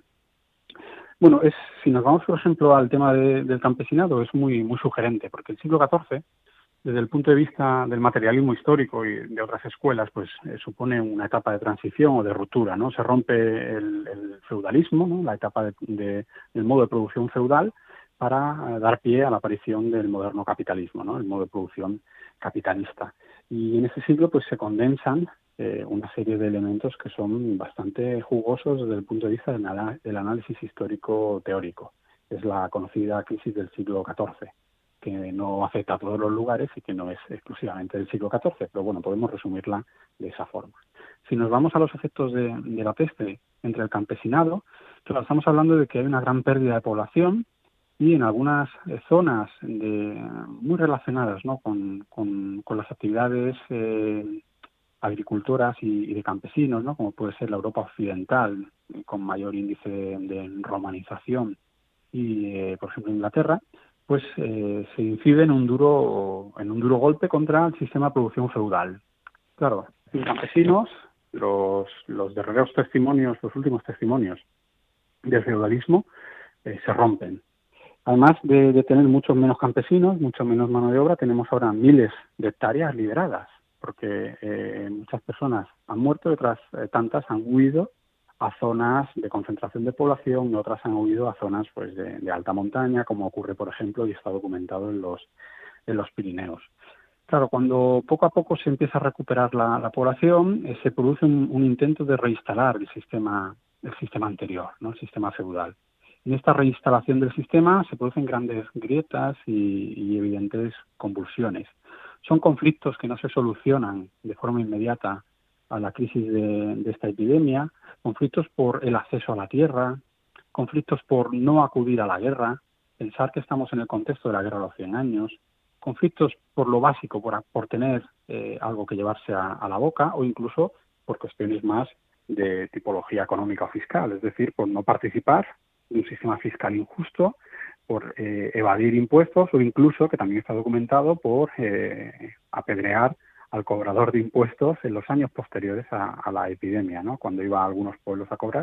Bueno, es si nos vamos, por ejemplo, al tema de, del campesinado, es muy muy sugerente, porque el siglo catorce, desde el punto de vista del materialismo histórico y de otras escuelas, pues eh, supone una etapa de transición o de ruptura, ¿no? Se rompe el, el feudalismo, ¿no? La etapa de, de, del modo de producción feudal, para eh, dar pie a la aparición del moderno capitalismo, ¿no? El modo de producción capitalista. Y en ese siglo pues se condensan eh, una serie de elementos que son bastante jugosos desde el punto de vista del, del análisis histórico teórico. Es la conocida crisis del siglo catorce, que no afecta a todos los lugares y que no es exclusivamente del siglo catorce, pero bueno, podemos resumirla de esa forma. Si nos vamos a los efectos de, de la peste entre el campesinado, claro, estamos hablando de que hay una gran pérdida de población y en algunas zonas de, muy relacionadas, ¿no? con, con, con las actividades eh, agricultoras y, y de campesinos, ¿no? Como puede ser la Europa occidental, eh, con mayor índice de, de romanización, y eh, por ejemplo Inglaterra, pues eh, se incide en un duro en un duro golpe contra el sistema de producción feudal. Claro, en campesinos, los, los derraderos testimonios, los últimos testimonios del feudalismo eh, se rompen. Además de, de tener muchos menos campesinos, mucho menos mano de obra, tenemos ahora miles de hectáreas liberadas, porque eh, muchas personas han muerto y otras eh, tantas han huido a zonas de concentración de población y otras han huido a zonas pues de, de alta montaña, como ocurre, por ejemplo, y está documentado en los, en los Pirineos. Claro, cuando poco a poco se empieza a recuperar la, la población, eh, se produce un, un intento de reinstalar el sistema, el sistema anterior, ¿no? El sistema feudal. En esta reinstalación del sistema se producen grandes grietas y, y evidentes convulsiones. Son conflictos que no se solucionan de forma inmediata a la crisis de, de esta epidemia, conflictos por el acceso a la tierra, conflictos por no acudir a la guerra, pensar que estamos en el contexto de la guerra de los cien años, conflictos por lo básico, por, por tener eh, algo que llevarse a, a la boca, o incluso por cuestiones más de tipología económica o fiscal, es decir, por no participar de un sistema fiscal injusto, por eh, evadir impuestos o incluso, que también está documentado, por eh, apedrear al cobrador de impuestos en los años posteriores a, a la epidemia, ¿no? Cuando iba a algunos pueblos a cobrar,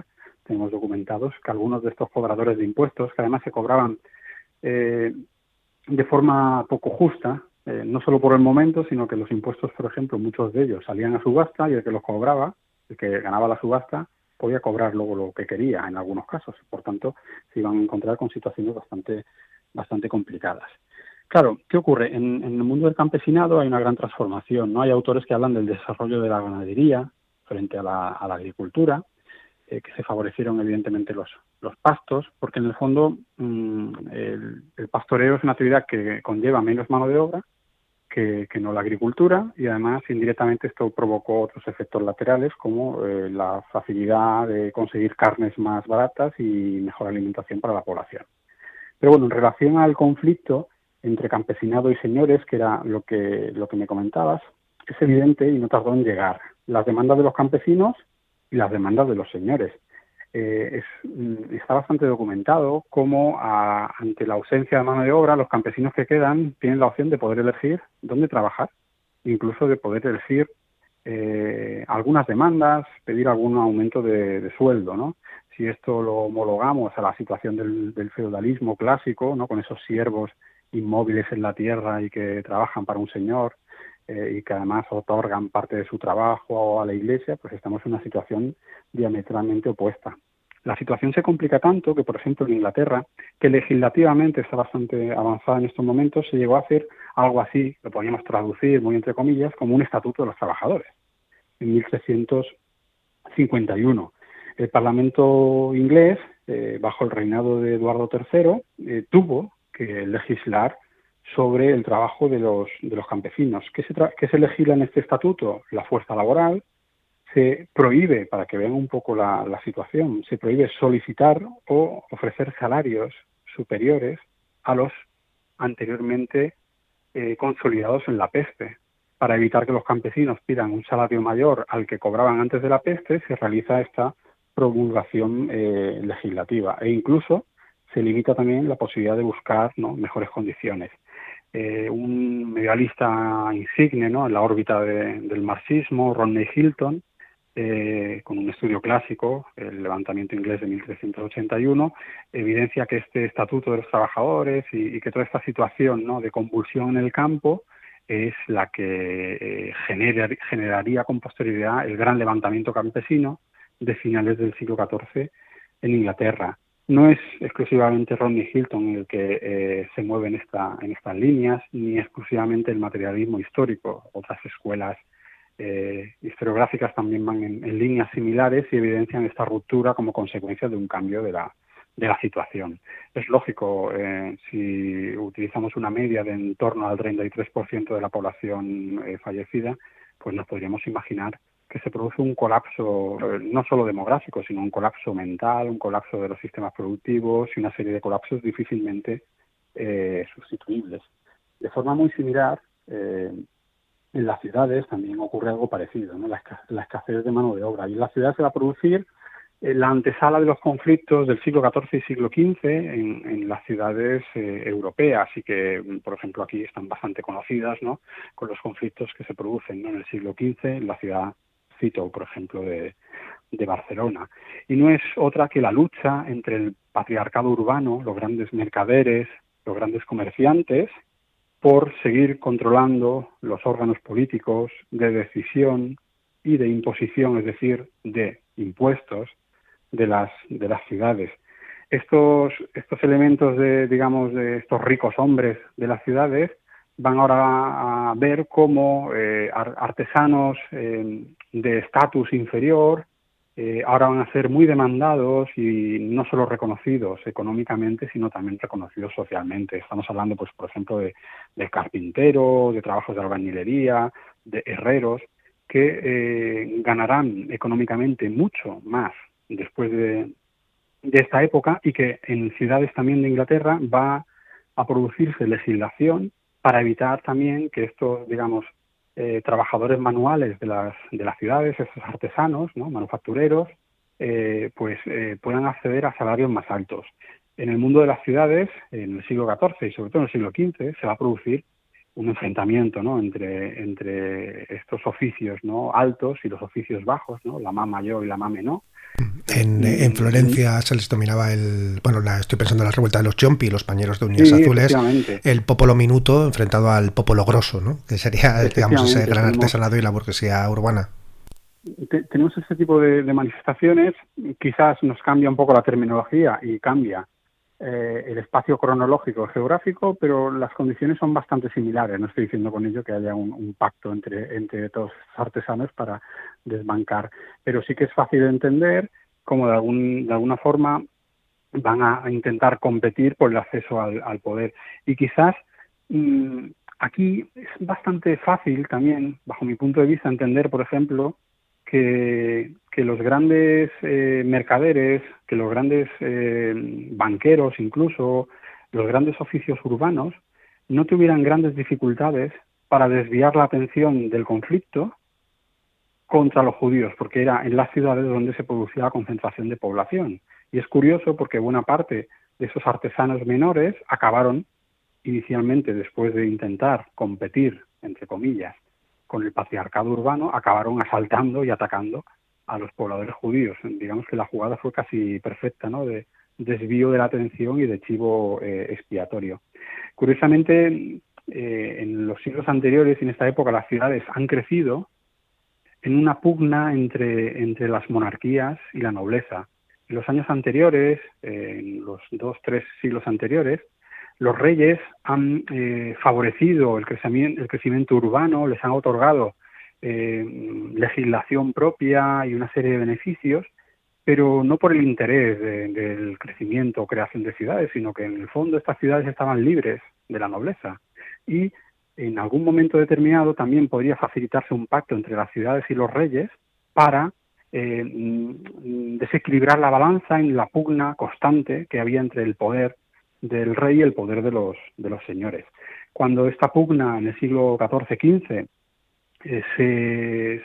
tenemos documentados que algunos de estos cobradores de impuestos, que además se cobraban eh, de forma poco justa, eh, no solo por el momento, sino que los impuestos, por ejemplo, muchos de ellos salían a subasta y el que los cobraba, el que ganaba la subasta, podía cobrar luego lo que quería en algunos casos. Por tanto, se iban a encontrar con situaciones bastante, bastante complicadas. Claro, ¿qué ocurre? En, en el mundo del campesinado hay una gran transformación, ¿no? Hay autores que hablan del desarrollo de la ganadería frente a la, a la agricultura, eh, que se favorecieron evidentemente los, los pastos, porque en el fondo mmm, el, el pastoreo es una actividad que conlleva menos mano de obra que, que no la agricultura, y además indirectamente esto provocó otros efectos laterales como eh, la facilidad de conseguir carnes más baratas y mejor alimentación para la población. Pero bueno, en relación al conflicto entre campesinado y señores, que era lo que, lo que me comentabas, es evidente y no tardó en llegar las demandas de los campesinos y las demandas de los señores. Eh, es, está bastante documentado cómo a, ante la ausencia de mano de obra, los campesinos que quedan tienen la opción de poder elegir dónde trabajar, incluso de poder elegir eh, algunas demandas, pedir algún aumento de, de sueldo, ¿no? Si esto lo homologamos a la situación del, del feudalismo clásico, ¿no? Con esos siervos inmóviles en la tierra y que trabajan para un señor eh, y que además otorgan parte de su trabajo a la iglesia, pues estamos en una situación diametralmente opuesta. La situación se complica tanto que, por ejemplo, en Inglaterra, que legislativamente está bastante avanzada en estos momentos, se llegó a hacer algo así, lo podríamos traducir muy entre comillas, como un estatuto de los trabajadores, en mil trescientos cincuenta y uno. El Parlamento inglés, eh, bajo el reinado de Eduardo tercero, eh, tuvo que legislar sobre el trabajo de los de los campesinos. ¿Qué se, tra- qué se legisla en este estatuto? La fuerza laboral. Se prohíbe, para que vean un poco la, la situación, se prohíbe solicitar o ofrecer salarios superiores a los anteriormente eh, consolidados en la peste. Para evitar que los campesinos pidan un salario mayor al que cobraban antes de la peste, se realiza esta promulgación eh, legislativa e incluso se limita también la posibilidad de buscar, ¿no?, mejores condiciones. Eh, un medialista insigne, ¿no?, en la órbita de, del marxismo, Rodney Hilton, eh, con un estudio clásico, el levantamiento inglés de mil trescientos ochenta y uno, evidencia que este estatuto de los trabajadores y, y que toda esta situación, ¿no?, de convulsión en el campo es la que eh, gener, generaría con posterioridad el gran levantamiento campesino de finales del siglo catorce en Inglaterra. No es exclusivamente Rodney Hilton el que eh, se mueve en, esta, en estas líneas, ni exclusivamente el materialismo histórico. Otras escuelas eh, historiográficas también van en, en líneas similares y evidencian esta ruptura como consecuencia de un cambio de la, de la situación. Es lógico, eh, si utilizamos una media de en torno al treinta y tres por ciento de la población eh, fallecida, pues nos podríamos imaginar que se produce un colapso no solo demográfico, sino un colapso mental, un colapso de los sistemas productivos y una serie de colapsos difícilmente eh, sustituibles. De forma muy similar, eh, en las ciudades también ocurre algo parecido, ¿no? La, esca- la escasez de mano de obra. Y en las ciudades se va a producir eh, la antesala de los conflictos del siglo catorce y siglo quince en, en las ciudades eh, europeas, y que, por ejemplo, aquí están bastante conocidas, ¿no?, con los conflictos que se producen, ¿no?, en el siglo quince en la ciudad, cito, por ejemplo, de, de Barcelona. Y no es otra que la lucha entre el patriarcado urbano, los grandes mercaderes, los grandes comerciantes, por seguir controlando los órganos políticos de decisión y de imposición, es decir, de impuestos de las, de las ciudades. Estos, estos elementos de, digamos, de estos ricos hombres de las ciudades van ahora a ver cómo eh, artesanos eh, de estatus inferior eh, ahora van a ser muy demandados y no solo reconocidos económicamente, sino también reconocidos socialmente. Estamos hablando, pues, por ejemplo, de, de carpinteros, de trabajos de albañilería, de herreros, que eh, ganarán económicamente mucho más después de, de esta época, y que en ciudades también de Inglaterra va a producirse legislación para evitar también que estos, digamos, eh, trabajadores manuales de las de las ciudades, estos artesanos, ¿no?, manufactureros, eh, pues eh, puedan acceder a salarios más altos. En el mundo de las ciudades, en el siglo catorce y sobre todo en el siglo quince, se va a producir un enfrentamiento, ¿no?, entre, entre estos oficios, ¿no?, altos y los oficios bajos, ¿no?, la má mayor y la má menor. En, en Florencia se les dominaba el... Bueno, la, estoy pensando en la revuelta de los Chompi, los pañeros de uñas sí, azules, el popolo minuto enfrentado al popolo grosso, ¿no?, que sería, digamos, ese gran tenemos, artesanado y la burguesía urbana. Te, tenemos este tipo de, de manifestaciones, quizás nos cambia un poco la terminología y cambia eh, el espacio cronológico geográfico, pero las condiciones son bastante similares. No estoy diciendo con ello que haya un, un pacto entre, entre todos los artesanos para desbancar, pero sí que es fácil de entender cómo de, algún, de alguna forma van a, a intentar competir por el acceso al, al poder. Y quizás mmm, aquí es bastante fácil también, bajo mi punto de vista, entender, por ejemplo, que, que los grandes eh, mercaderes, que los grandes eh, banqueros incluso, los grandes oficios urbanos, no tuvieran grandes dificultades para desviar la atención del conflicto contra los judíos, porque era en las ciudades donde se producía la concentración de población. Y es curioso porque buena parte de esos artesanos menores acabaron inicialmente, después de intentar competir, entre comillas, con el patriarcado urbano, acabaron asaltando y atacando a los pobladores judíos. Digamos que la jugada fue casi perfecta, ¿no?, de desvío de la atención y de chivo eh, expiatorio. Curiosamente, eh, en los siglos anteriores y en esta época las ciudades han crecido en una pugna entre, entre las monarquías y la nobleza. En los años anteriores, eh, en los dos, tres siglos anteriores, los reyes han eh, favorecido el crecimiento, el crecimiento urbano, les han otorgado eh, legislación propia y una serie de beneficios, pero no por el interés de, del crecimiento o creación de ciudades, sino que en el fondo estas ciudades estaban libres de la nobleza. Y en algún momento determinado también podría facilitarse un pacto entre las ciudades y los reyes para eh, desequilibrar la balanza en la pugna constante que había entre el poder del rey y el poder de los, de los señores. Cuando esta pugna en el siglo catorce quince eh, se,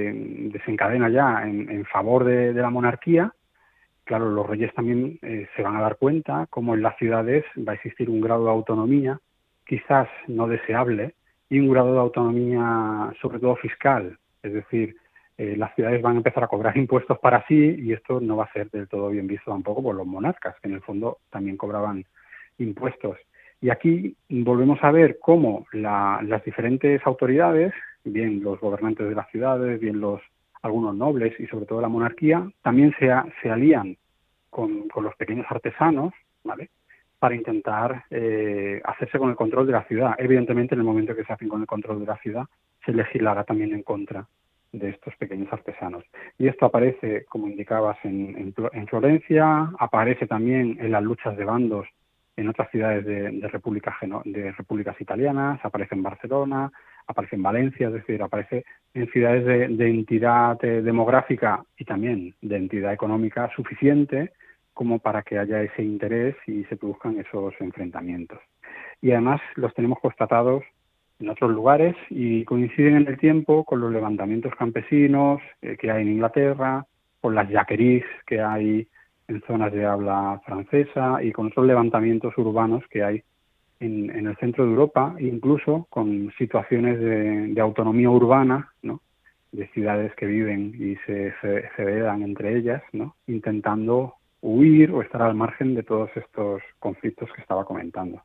se desencadena ya en, en favor de, de la monarquía, claro, los reyes también eh, se van a dar cuenta cómo en las ciudades va a existir un grado de autonomía, quizás no deseable, y un grado de autonomía sobre todo fiscal, es decir, eh, las ciudades van a empezar a cobrar impuestos para sí y esto no va a ser del todo bien visto tampoco por los monarcas, que en el fondo también cobraban impuestos. Y aquí volvemos a ver cómo la, las diferentes autoridades, bien los gobernantes de las ciudades, bien los algunos nobles y sobre todo la monarquía, también se, a, se alían con, con los pequeños artesanos, ¿vale?, para intentar eh, hacerse con el control de la ciudad. Evidentemente, en el momento que se hacen con el control de la ciudad, se legislará también en contra de estos pequeños artesanos. Y esto aparece, como indicabas, en, en, en Florencia, aparece también en las luchas de bandos en otras ciudades de, de, República, de repúblicas italianas, aparece en Barcelona, aparece en Valencia, es decir, aparece en ciudades de, de entidad eh, demográfica y también de entidad económica suficiente como para que haya ese interés y se produzcan esos enfrentamientos. Y además los tenemos constatados en otros lugares y coinciden en el tiempo con los levantamientos campesinos eh, que hay en Inglaterra, con las jacqueries que hay en zonas de habla francesa y con otros levantamientos urbanos que hay en, en el centro de Europa, incluso con situaciones de, de autonomía urbana, ¿no?, de ciudades que viven y se, se, se heredan entre ellas, ¿no?, intentando huir o estar al margen de todos estos conflictos que estaba comentando.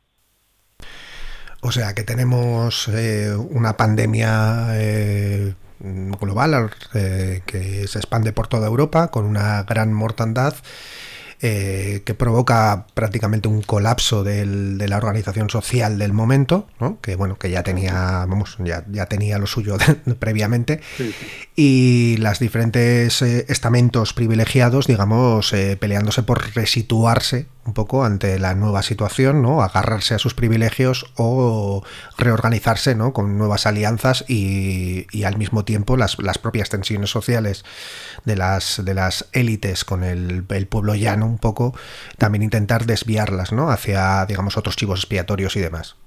O sea que tenemos eh, una pandemia eh, global eh, que se expande por toda Europa con una gran mortandad eh, que provoca prácticamente un colapso del, de la organización social del momento, ¿no?, que bueno, que ya tenía, vamos, ya, ya tenía lo suyo de, previamente, sí, sí. Y las diferentes eh, estamentos privilegiados, digamos, eh, peleándose por resituarse un poco ante la nueva situación, ¿no?, agarrarse a sus privilegios o reorganizarse, ¿no?, con nuevas alianzas y, y al mismo tiempo las, las propias tensiones sociales de las de las élites con el, el pueblo llano un poco, también intentar desviarlas, ¿no?, hacia, digamos, otros chivos expiatorios y demás.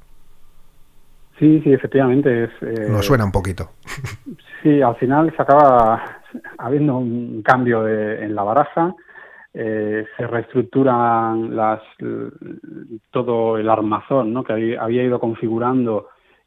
Sí, sí, efectivamente. Es, eh, Nos suena un poquito. Sí, al final se acaba habiendo un cambio de, en la baraja. Eh, se reestructuran las, todo el armazón, ¿no?, que había, había ido configurando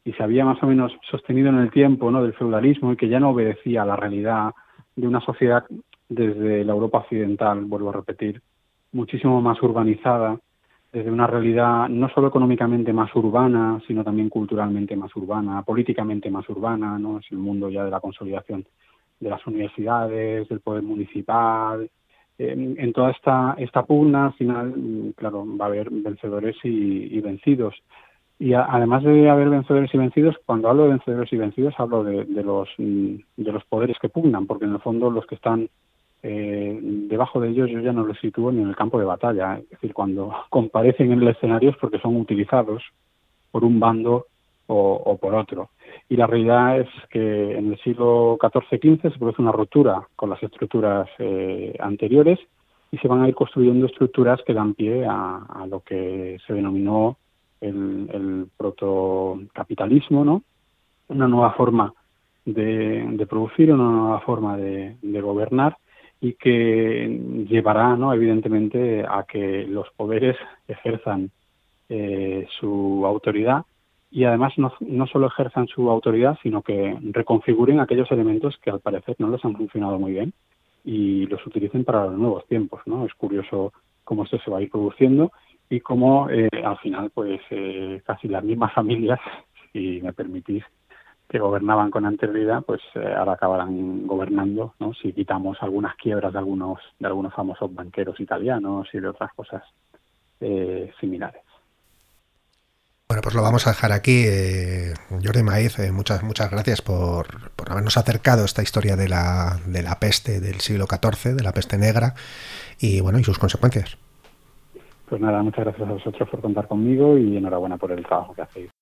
y se había más o menos sostenido en el tiempo, ¿no?, del feudalismo, y que ya no obedecía a la realidad de una sociedad desde la Europa occidental, vuelvo a repetir, muchísimo más urbanizada, desde una realidad no solo económicamente más urbana, sino también culturalmente más urbana, políticamente más urbana, ¿no? Es el mundo ya de la consolidación de las universidades, del poder municipal. En, en toda esta esta pugna, al final, claro, va a haber vencedores y, y vencidos. Y a, además de haber vencedores y vencidos, cuando hablo de vencedores y vencidos, hablo de, de los de los poderes que pugnan, porque en el fondo los que están eh, debajo de ellos yo ya no los sitúo ni en el campo de batalla. Es decir, cuando comparecen en el escenario es porque son utilizados por un bando o, o por otro. Y la realidad es que en el siglo catorce quince se produce una ruptura con las estructuras eh, anteriores y se van a ir construyendo estructuras que dan pie a, a lo que se denominó el, el protocapitalismo, ¿no? Una nueva forma de, de producir, una nueva forma de, de gobernar, y que llevará, ¿no?, evidentemente, a que los poderes ejerzan eh, su autoridad, y además no, no solo ejerzan su autoridad, sino que reconfiguren aquellos elementos que al parecer no les han funcionado muy bien y los utilicen para los nuevos tiempos, ¿no? Es curioso cómo esto se va a ir produciendo y cómo eh, al final pues eh, casi las mismas familias, si me permitís, que gobernaban con anterioridad, pues eh, ahora acabarán gobernando, ¿no?, si quitamos algunas quiebras de algunos de algunos famosos banqueros italianos y de otras cosas eh, similares. Bueno, pues lo vamos a dejar aquí. Eh, Jordi Maiz, eh, muchas muchas gracias por, por habernos acercado a esta historia de la, de la peste del siglo catorce, de la peste negra, y bueno, y sus consecuencias. Pues nada, muchas gracias a vosotros por contar conmigo y enhorabuena por el trabajo que hacéis.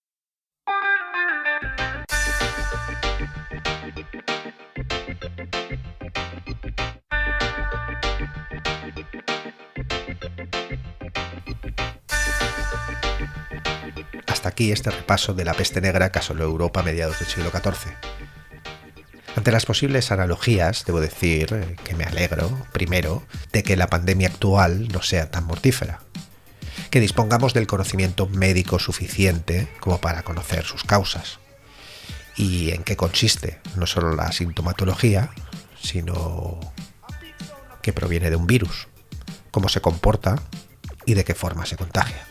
Hasta aquí este repaso de la peste negra que asoló Europa a mediados del siglo catorce. Ante las posibles analogías, debo decir que me alegro, primero, de que la pandemia actual no sea tan mortífera, que dispongamos del conocimiento médico suficiente como para conocer sus causas y en qué consiste no solo la sintomatología, sino que proviene de un virus, cómo se comporta y de qué forma se contagia.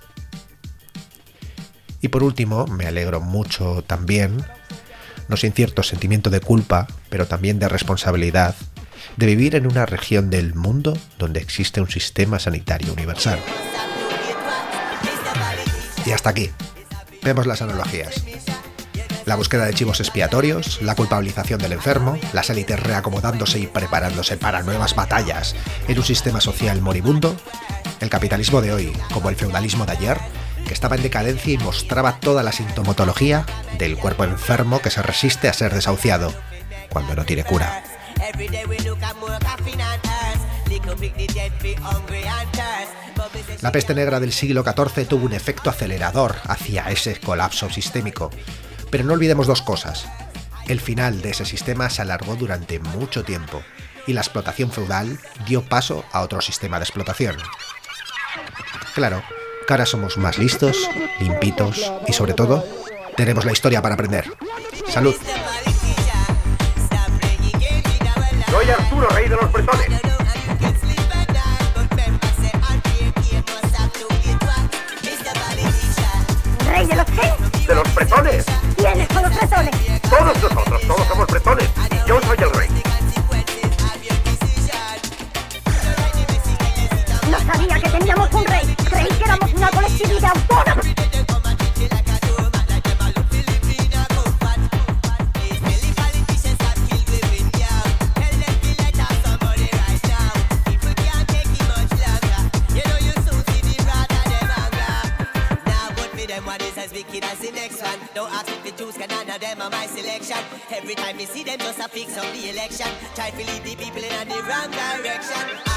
Y por último, me alegro mucho también, no sin cierto sentimiento de culpa, pero también de responsabilidad, de vivir en una región del mundo donde existe un sistema sanitario universal. Y hasta aquí. Vemos las analogías. La búsqueda de chivos expiatorios, la culpabilización del enfermo, las élites reacomodándose y preparándose para nuevas batallas en un sistema social moribundo, el capitalismo de hoy, como el feudalismo de ayer, que estaba en decadencia y mostraba toda la sintomatología del cuerpo enfermo que se resiste a ser desahuciado cuando no tiene cura. La peste negra del siglo catorce tuvo un efecto acelerador hacia ese colapso sistémico, pero no olvidemos dos cosas. El final de ese sistema se alargó durante mucho tiempo y la explotación feudal dio paso a otro sistema de explotación. Claro, que ahora somos más listos, limpitos y sobre todo, tenemos la historia para aprender. ¡Salud! Soy Arturo, rey de los bretones. ¿Rey de los qué? ¿De los bretones? ¿Quiénes son los bretones? Todos nosotros, todos somos bretones. Y yo soy el rey. No sabía que teníamos un rey. Creí que éramos una colectividad autónoma. Every time you see them, just a fix up the election. Try to lead the people in the wrong direction.